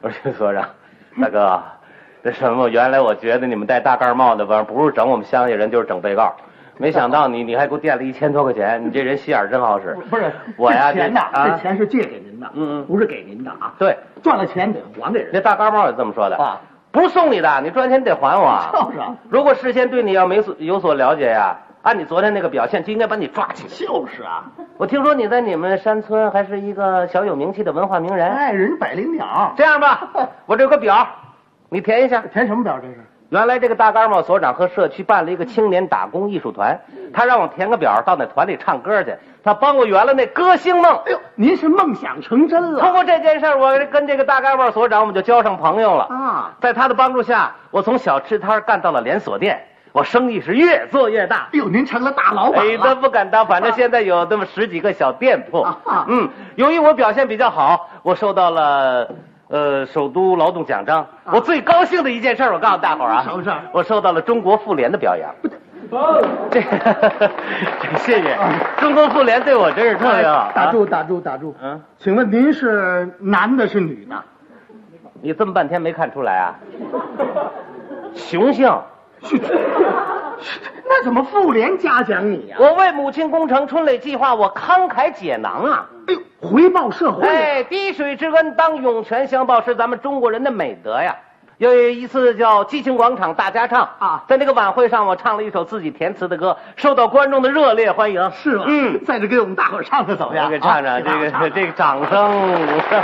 我说于所长，大哥，这什么？原来我觉得你们戴大盖帽的，不是整我们乡下人，就是整被告。没想到你还给我垫了1000多块钱，你这人心眼真好使。 不是我呀， 钱呐，这钱是借给您的，不是给您的啊。 对， 赚了钱得还给人。 那大盖帽也这么说的啊，不是送你的，你赚钱得还我。 就是啊， 如果事先对你要有所了解呀，按你昨天那个表现，就应该把你抓起来。 就是啊， 我听说你在你们山村还是一个小有名气的文化名人。 哎，人百灵鸟。 这样吧，我这有个表，你填一下。 填什么表？这是？ 原来这个大盖帽所长和社区办了一个青年打工艺术团，他让我填个表到那团里唱歌去，他帮我圆了那歌星梦。 哎呦，您是梦想成真了。 通过这件事，我跟这个大盖帽所长我们就交上朋友了啊。 在他的帮助下，我从小吃摊干到了连锁店，我生意是越做越大。 哎呦，您成了大老板了。 哎，那不敢当，反正现在有这么10几个小店铺。由于我表现比较好，我受到了首都劳动奖章。我最高兴的一件事，我告诉大伙儿啊， 什么事？ 我受到了中国妇联的表扬。这谢谢，中国妇联对我真是特别好。 打住。请问您是男的是女的？ 你这么半天没看出来啊？雄性。 那怎么妇联嘉奖你呀？ 我为母亲工程春蕾计划，我慷慨解囊啊！ 哎呦，回报社会！ 哎，滴水之恩当涌泉相报，是咱们中国人的美德呀。有一次叫激情广场大家唱啊，在那个晚会上，我唱了一首自己填词的歌，受到观众的热烈欢迎。 是吗？在这给我们大伙唱的怎么样？ 给唱唱，这个掌声。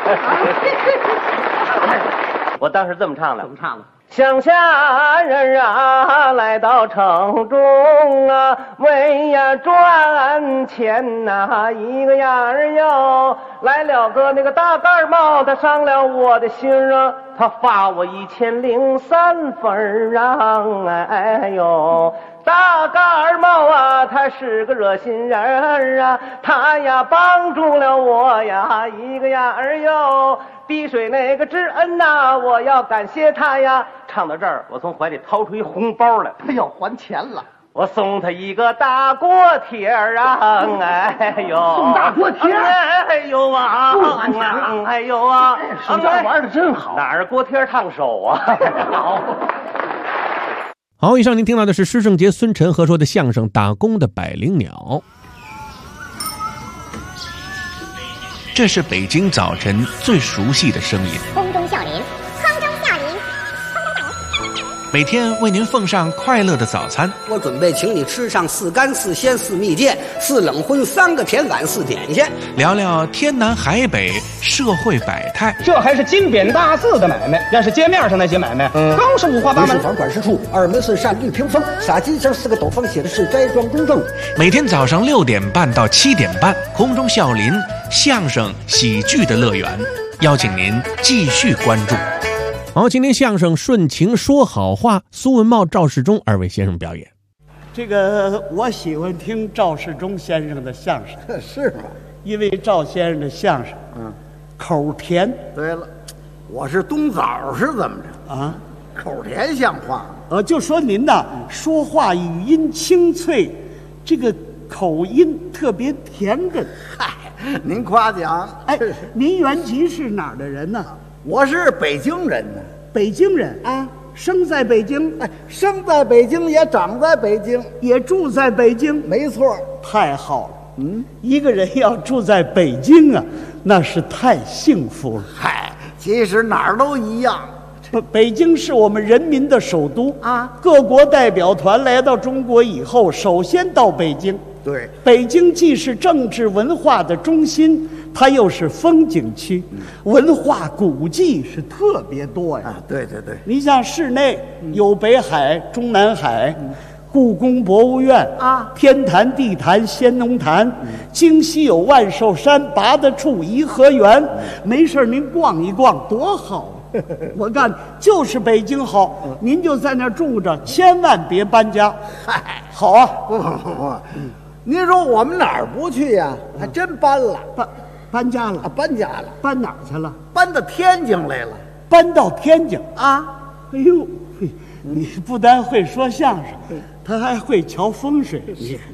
我当时这么唱的。 怎么唱的？ 乡下人啊，来到城中啊，为呀赚钱呐，一个样儿哟。来了个那个大盖帽，他伤了我的心啊，他罚我1003分啊，哎呦。大盖帽啊，他是个热心人啊，他呀帮助了我呀，一个样儿哟。滴水那个知恩呐，我要感谢他呀。唱到这儿，我从怀里掏出一红包来， 他要还钱了。 我送他一个大锅贴啊，哎呦， 送大锅贴， 哎呦啊， 不还钱了， 哎呦啊， 手绢玩的真好， 哪儿锅贴烫手啊？ 好，以上您听到的是施圣杰、孙晨合说的相声《打工的百灵鸟》。这是北京早晨最熟悉的声音， 空中笑林，空中笑林， 每天为您奉上快乐的早餐。 我准备请你吃上4干4鲜4蜜饯4冷荤3个甜碗4点心， 聊聊天南海北社会百态。 这还是金匾大字的买卖，要是街面上那些买卖，更是五花八门。 房管事处2门是扇绿屏风，洒金上4个斗方写的是斋庄公正。 每天早上6点半到7点半，空中笑林相声喜剧的乐园，邀请您继续关注。好，今天相声顺情说好话，苏文茂、赵世忠2位先生表演。 这个我喜欢听赵世忠先生的相声， 是吗？ 因为赵先生的相声，口甜。 对了，我是冬枣是怎么着啊？ 口甜像话？ 就说您呐，说话语音清脆，这个口音特别甜哏。 嗨，您夸奖。 哎，您原籍是哪儿的人呢？ 我是北京人呢。 北京人啊，生在北京， 生在北京也长在北京， 也住在北京。 没错， 太好了。一个人要住在北京啊，那是太幸福了。 嗨，其实哪儿都一样。 北京是我们人民的首都啊，各国代表团来到中国以后，首先到北京。 对， 北京既是政治文化的中心，它又是风景区，文化古迹是特别多呀。 对对对， 你像市内有北海、中南海、故宫博物院啊，天坛、地坛、先农坛，京西有万寿山、八大处、颐和园，没事您逛一逛多好。我告诉你，就是北京好，您就在那儿住着，千万别搬家。 嗨， 好啊！ 不，您说我们哪儿不去呀？还真搬了， 搬家了， 搬家了， 搬哪儿去了？ 搬到天津来了。 搬到天津啊！哎呦，你不但会说相声，他还会瞧风水。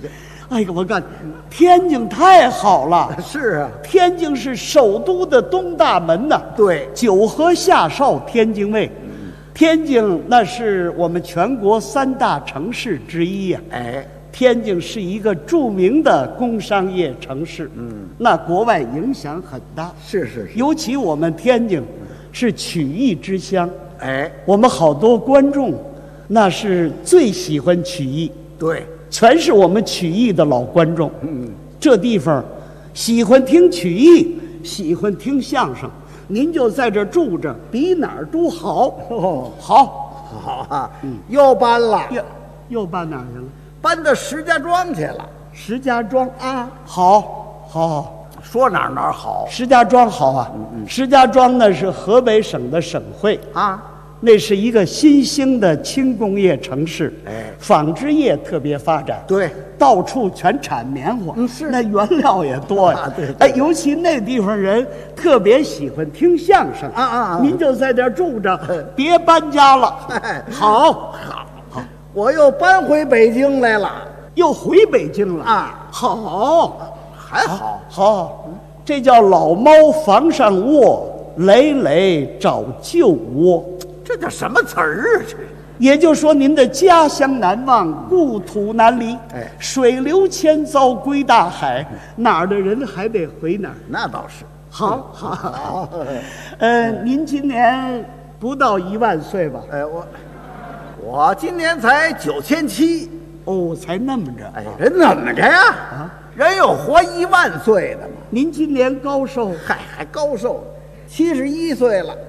哎呀，我看天津太好了。 是啊， 天津是首都的东大门呐。 对， 九河下哨天津卫。天津那是我们全国3大城市之一呀。 哎， 天津是一个著名的工商业城市。那国外影响很大。 是。 尤其我们天津是曲艺之乡。 哎， 我们好多观众那是最喜欢曲艺。 对。 全是我们曲艺的老观众。这地方喜欢听曲艺，喜欢听相声，您就在这住着，比哪儿都好。好啊。又搬了， 又搬哪儿去了？ 搬到石家庄去了。 石家庄啊， 好， 说哪儿好。 石家庄好啊。石家庄那是河北省的省会啊。 那是一个新兴的轻工业城市，纺织业特别发展， 对， 到处全产棉花， 是那原料也多呀， 对， 尤其那地方人特别喜欢听相声您就在这儿住着，别搬家了，好， 我又搬回北京来了， 又回北京了啊， 好， 还好，这叫老猫房上卧，累累找旧窝。 这叫什么词儿啊？这也就是说，您的家乡难忘，故土难离。水流千遭归大海，哪儿的人还得回哪儿。 那倒是。 好。您今年不到1万岁吧？ 我今年才9700。 哦，才那么着。 人怎么着呀？人有活1万岁的吗？ 您今年高寿？ 还高寿，71岁了。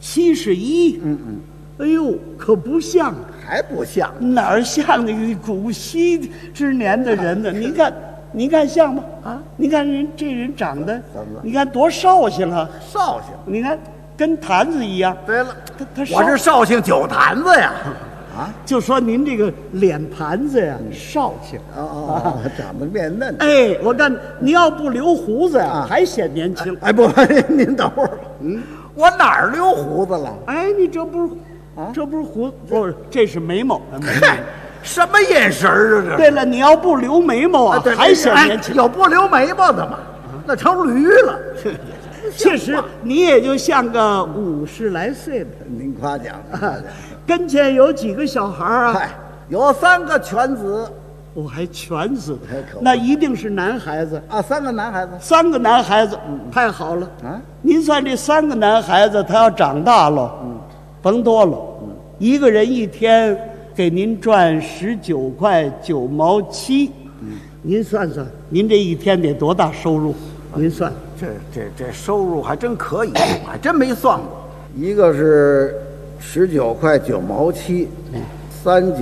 71，哎呦，可不像， 还不像， 哪儿像那个古稀之年的人呢？您看像吗？您看这人长得，你看多绍兴啊！ 绍兴， 你看跟坛子一样。 对了，我是绍兴酒坛子呀。 就说您这个脸盘子呀，绍兴长得面嫩。 我看您要不留胡子呀，还显年轻。 不，您等会儿。我哪儿留胡子了？ 你这不是胡子，不是，这是眉毛。 什么眼神啊？这。 对了，你要不留眉毛还显年轻。 有不留眉毛的吗？那成驴了。 确实，你也就像个50来岁的。 您夸奖。 跟前有几个小孩啊？ 有3个全子。 我还全子，那一定是男孩子啊！3个男孩子 ，3个男孩子，太好了啊！您算这3个男孩子，他要长大了，甭多了，一个人一天给您赚19块9毛7，您算算，您这一天得多大收入？您算， 这收入还真可以，还真没算过。一个是19块9毛7。3927，3927，372，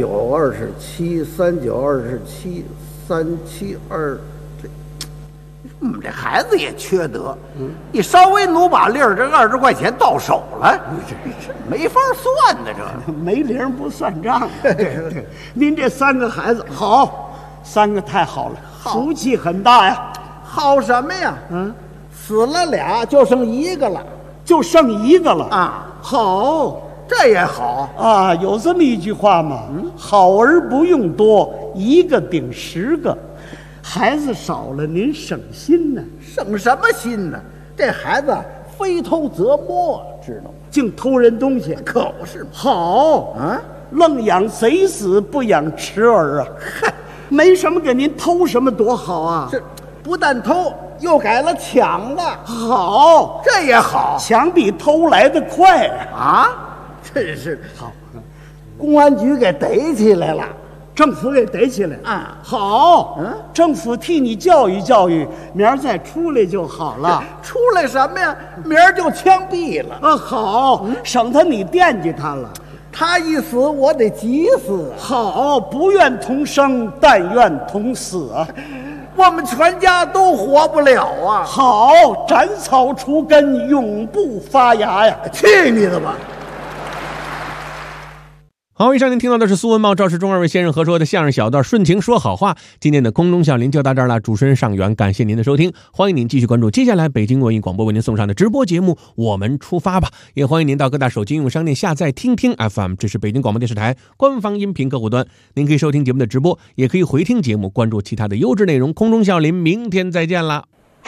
这孩子也缺德，你稍微努把力儿，这20块钱到手了，没法算的，这没零不算账。对，您这3个孩子好，3个太好了，福气很大呀。 好什么呀？死了俩，就剩1个了， 就剩1个了啊！ 好。 这也好啊，有这么一句话吗？好而不用多，1个顶10个。孩子少了，您省心呢。 省什么心呢？这孩子非偷则摸，知道吗？ 净偷人东西， 可不是吗？ 好啊，愣养贼死，不养迟儿啊。没什么给您偷什么多好啊。 这不但偷，又改了抢了。 好， 这也好， 抢比偷来的快啊。真是好，公安局给逮起来了， 政府给逮起来啊！ 好，政府替你教育教育，明儿再出来就好了。 出来什么呀？明儿就枪毙了。 好，省得你惦记他了。 他一死，我得急死。 好，不愿同生，但愿同死啊！ 我们全家都活不了啊！ 好，斩草除根，永不发芽呀！ 去你的吧！ 好，以上您听到的是苏文茂、赵世忠二位先生合说的相声小段《顺情说好话》。今天的空中笑林就到这儿了，主持人尚元，感谢您的收听，欢迎您继续关注接下来北京文艺广播为您送上的直播节目《我们出发吧》，也欢迎您到各大手机应用商店下载听听 FM， 这是北京广播电视台官方音频客户端，您可以收听节目的直播，也可以回听节目，关注其他的优质内容。空中笑林，明天再见了。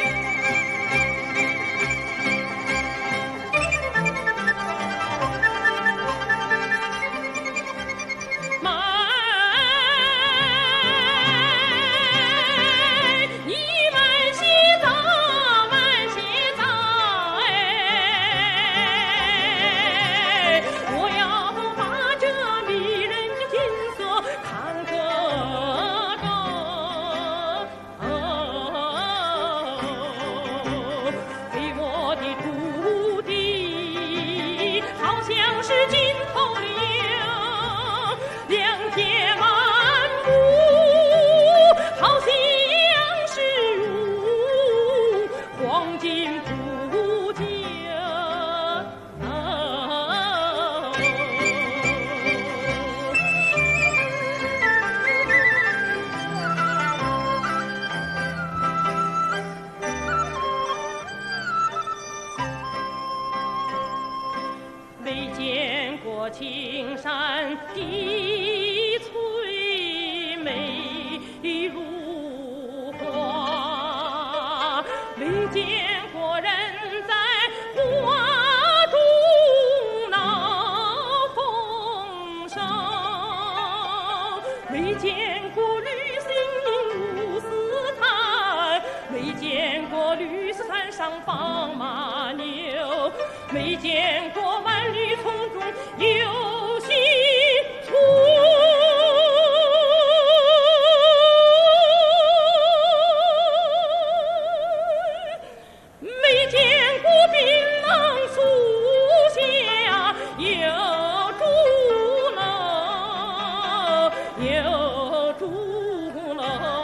没见过青山的翠美如画，没见过人在花中闹风骚，没见过绿星如丝滩，没见过绿丝滩上放马牛，没见过万里丛中有新春，没见过槟榔树下有竹楼，有竹楼。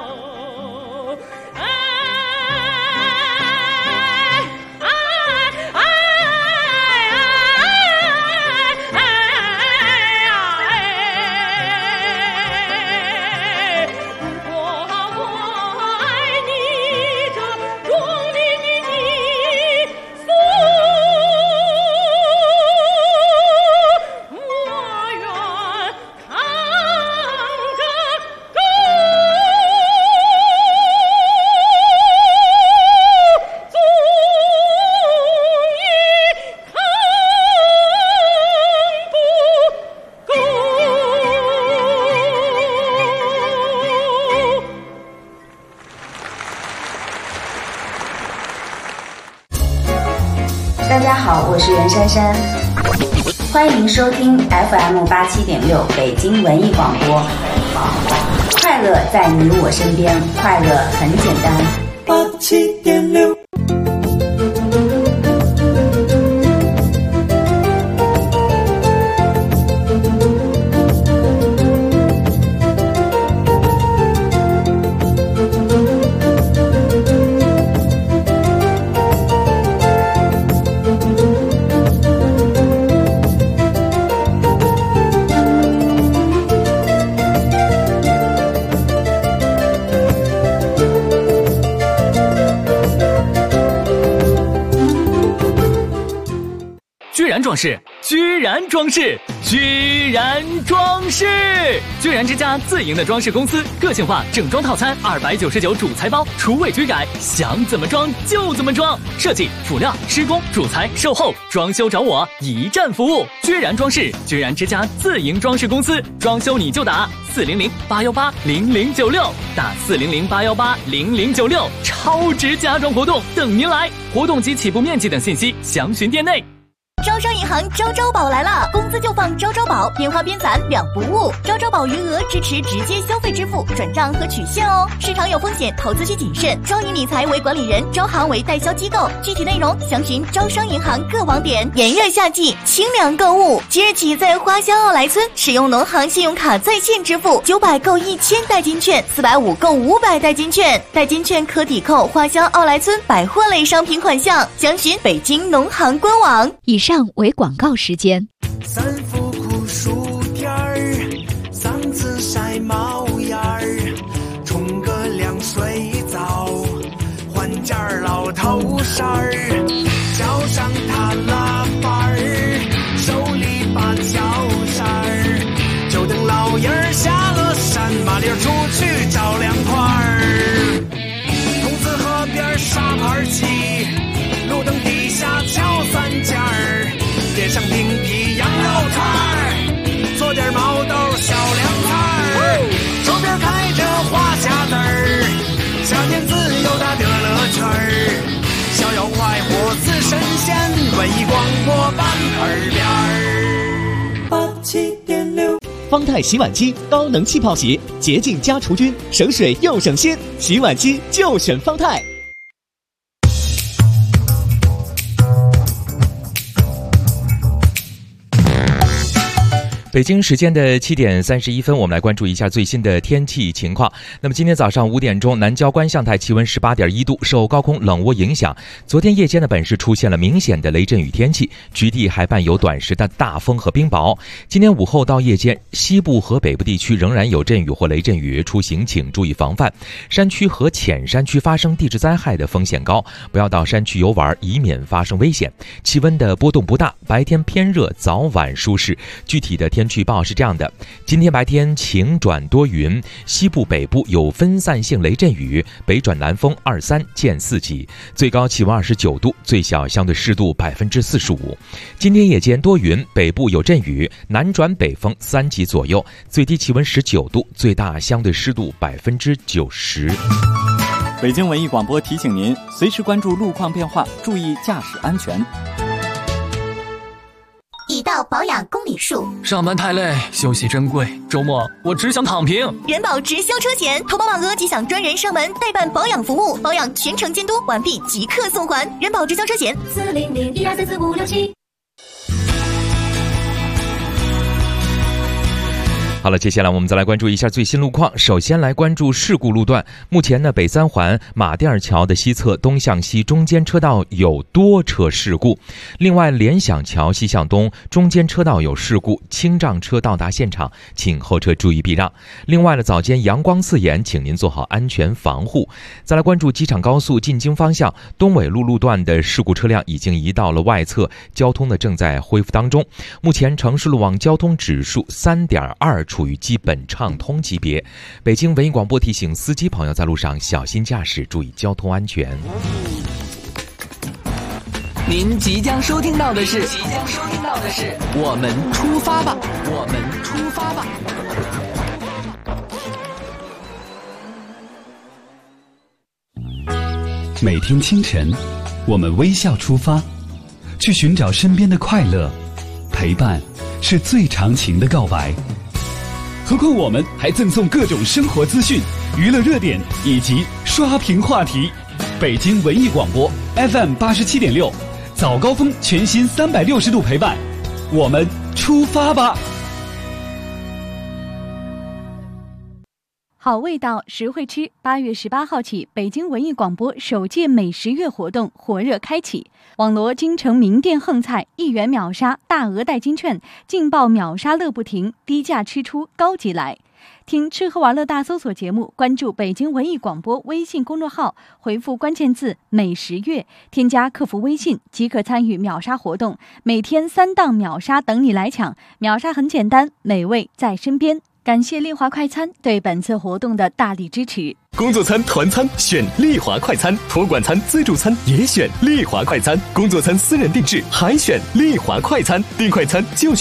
大家好，我是袁姗姗，欢迎收听 FM87.6 北京文艺广播。快乐在你我身边，快乐很简单。87.6。 居然装饰，居然装饰，居然装饰！居然之家自营的装饰公司，个性化整装套餐299主材包，厨卫居改，想怎么装就怎么装。设计、辅料、施工、主材、售后、装修找我，一站服务。居然装饰，居然之家自营装饰公司，装修你就打400-818-0096，打400-818-0096，超值家装活动等您来，活动及起步面积等信息详询店内。 招商银行招招宝来了，工资就放招招宝，边花边攒两不误。招招宝余额支持直接消费支付、转账和取现哦。市场有风险，投资需谨慎。招银理财为管理人，招行为代销机构。具体内容详询招商银行各网点。炎热夏季，清凉购物，即日起在花乡奥莱村使用农行信用卡在线支付，900购1000代金券，450购500代金券，代金券可抵扣花乡奥莱村百货类商品款项。详询北京农行官网。 以上为广告时间。 三伏酷暑天儿冒烟儿，冲个凉水澡，换件老头衫儿，叫上他拉板儿，手里把小扇儿，就等老爷儿下了山，麻溜出去找凉快儿。童子河边沙盘棋，路灯底下敲三尖儿，点上冰皮羊肉串儿，做点毛豆小凉菜儿，周边开着花匣子儿，夏天自由的乐乐圈儿，逍遥快活似神仙，文艺广播伴耳边儿。87.6 方太洗碗机高能气泡洗，洁净加除菌，省水又省心，洗碗机就选方太。 北京时间的7点31分，我们来关注一下最新的天气情况。那么今天早上5点钟，南郊观象台气温18.1度，受高空冷涡影响，昨天夜间呢本市出现了明显的雷阵雨天气，局地还伴有短时的大风和冰雹。今天午后到夜间，西部和北部地区仍然有阵雨或雷阵雨，出行请注意防范。山区和浅山区发生地质灾害的风险高，不要到山区游玩，以免发生危险。气温的波动不大，白天偏热，早晚舒适。具体的天气预报是这样的：今天白天晴转多云，西部北部有分散性雷阵雨，北转南风2、3见4级，最高气温29度，最小相对湿度45%。今天夜间多云，北部有阵雨，南转北风3级左右，最低气温19度，最大相对湿度90%。 北京文艺广播提醒您，随时关注路况变化，注意驾驶安全。 已到保养公里数， 上班太累，休息珍贵，周末我只想躺平。 人保直销车险，投保满额即享专人上门代办保养服务，保养全程监督，完毕即刻送还。人保直销车险40012344567。 好了，接下来我们再来关注一下最新路况。首先来关注事故路段。目前呢，北三环马甸桥的西侧东向西中间车道有多车事故。另外，联想桥西向东中间车道有事故，轻障车到达现场，请后车注意避让。另外呢，早间阳光刺眼，请您做好安全防护。再来关注机场高速进京方向东纬路路段的事故车辆已经移到了外侧，交通呢正在恢复当中。目前城市路网交通指数3.2。处于基本畅通级别。北京文艺广播提醒司机朋友在路上小心驾驶，注意交通安全。 您即将收听到的是我们出发吧，我们出发吧。 每天清晨，我们微笑出发，去寻找身边的快乐，陪伴是最长情的告白。何况我们还赠送各种生活资讯、娱乐热点以及刷屏话题。北京文艺广播 FM 87.6，早高峰全新360度陪伴，我们出发吧！ 好味道，实惠吃。8月18号起，北京文艺广播首届美食月活动火热开启，网罗京城名店横菜，1元秒杀，大额代金券，劲爆秒杀乐不停，低价吃出高级来。听吃喝玩乐大搜索节目，关注北京文艺广播微信公众号，回复关键字美食月，添加客服微信即可参与秒杀活动，每天3档秒杀等你来抢。秒杀很简单，美味在身边。感谢丽华快餐对本次活动的大力支持。 工作餐、团餐选丽华快餐，托管餐、自助餐也选丽华快餐，工作餐私人定制还选丽华快餐，订快餐就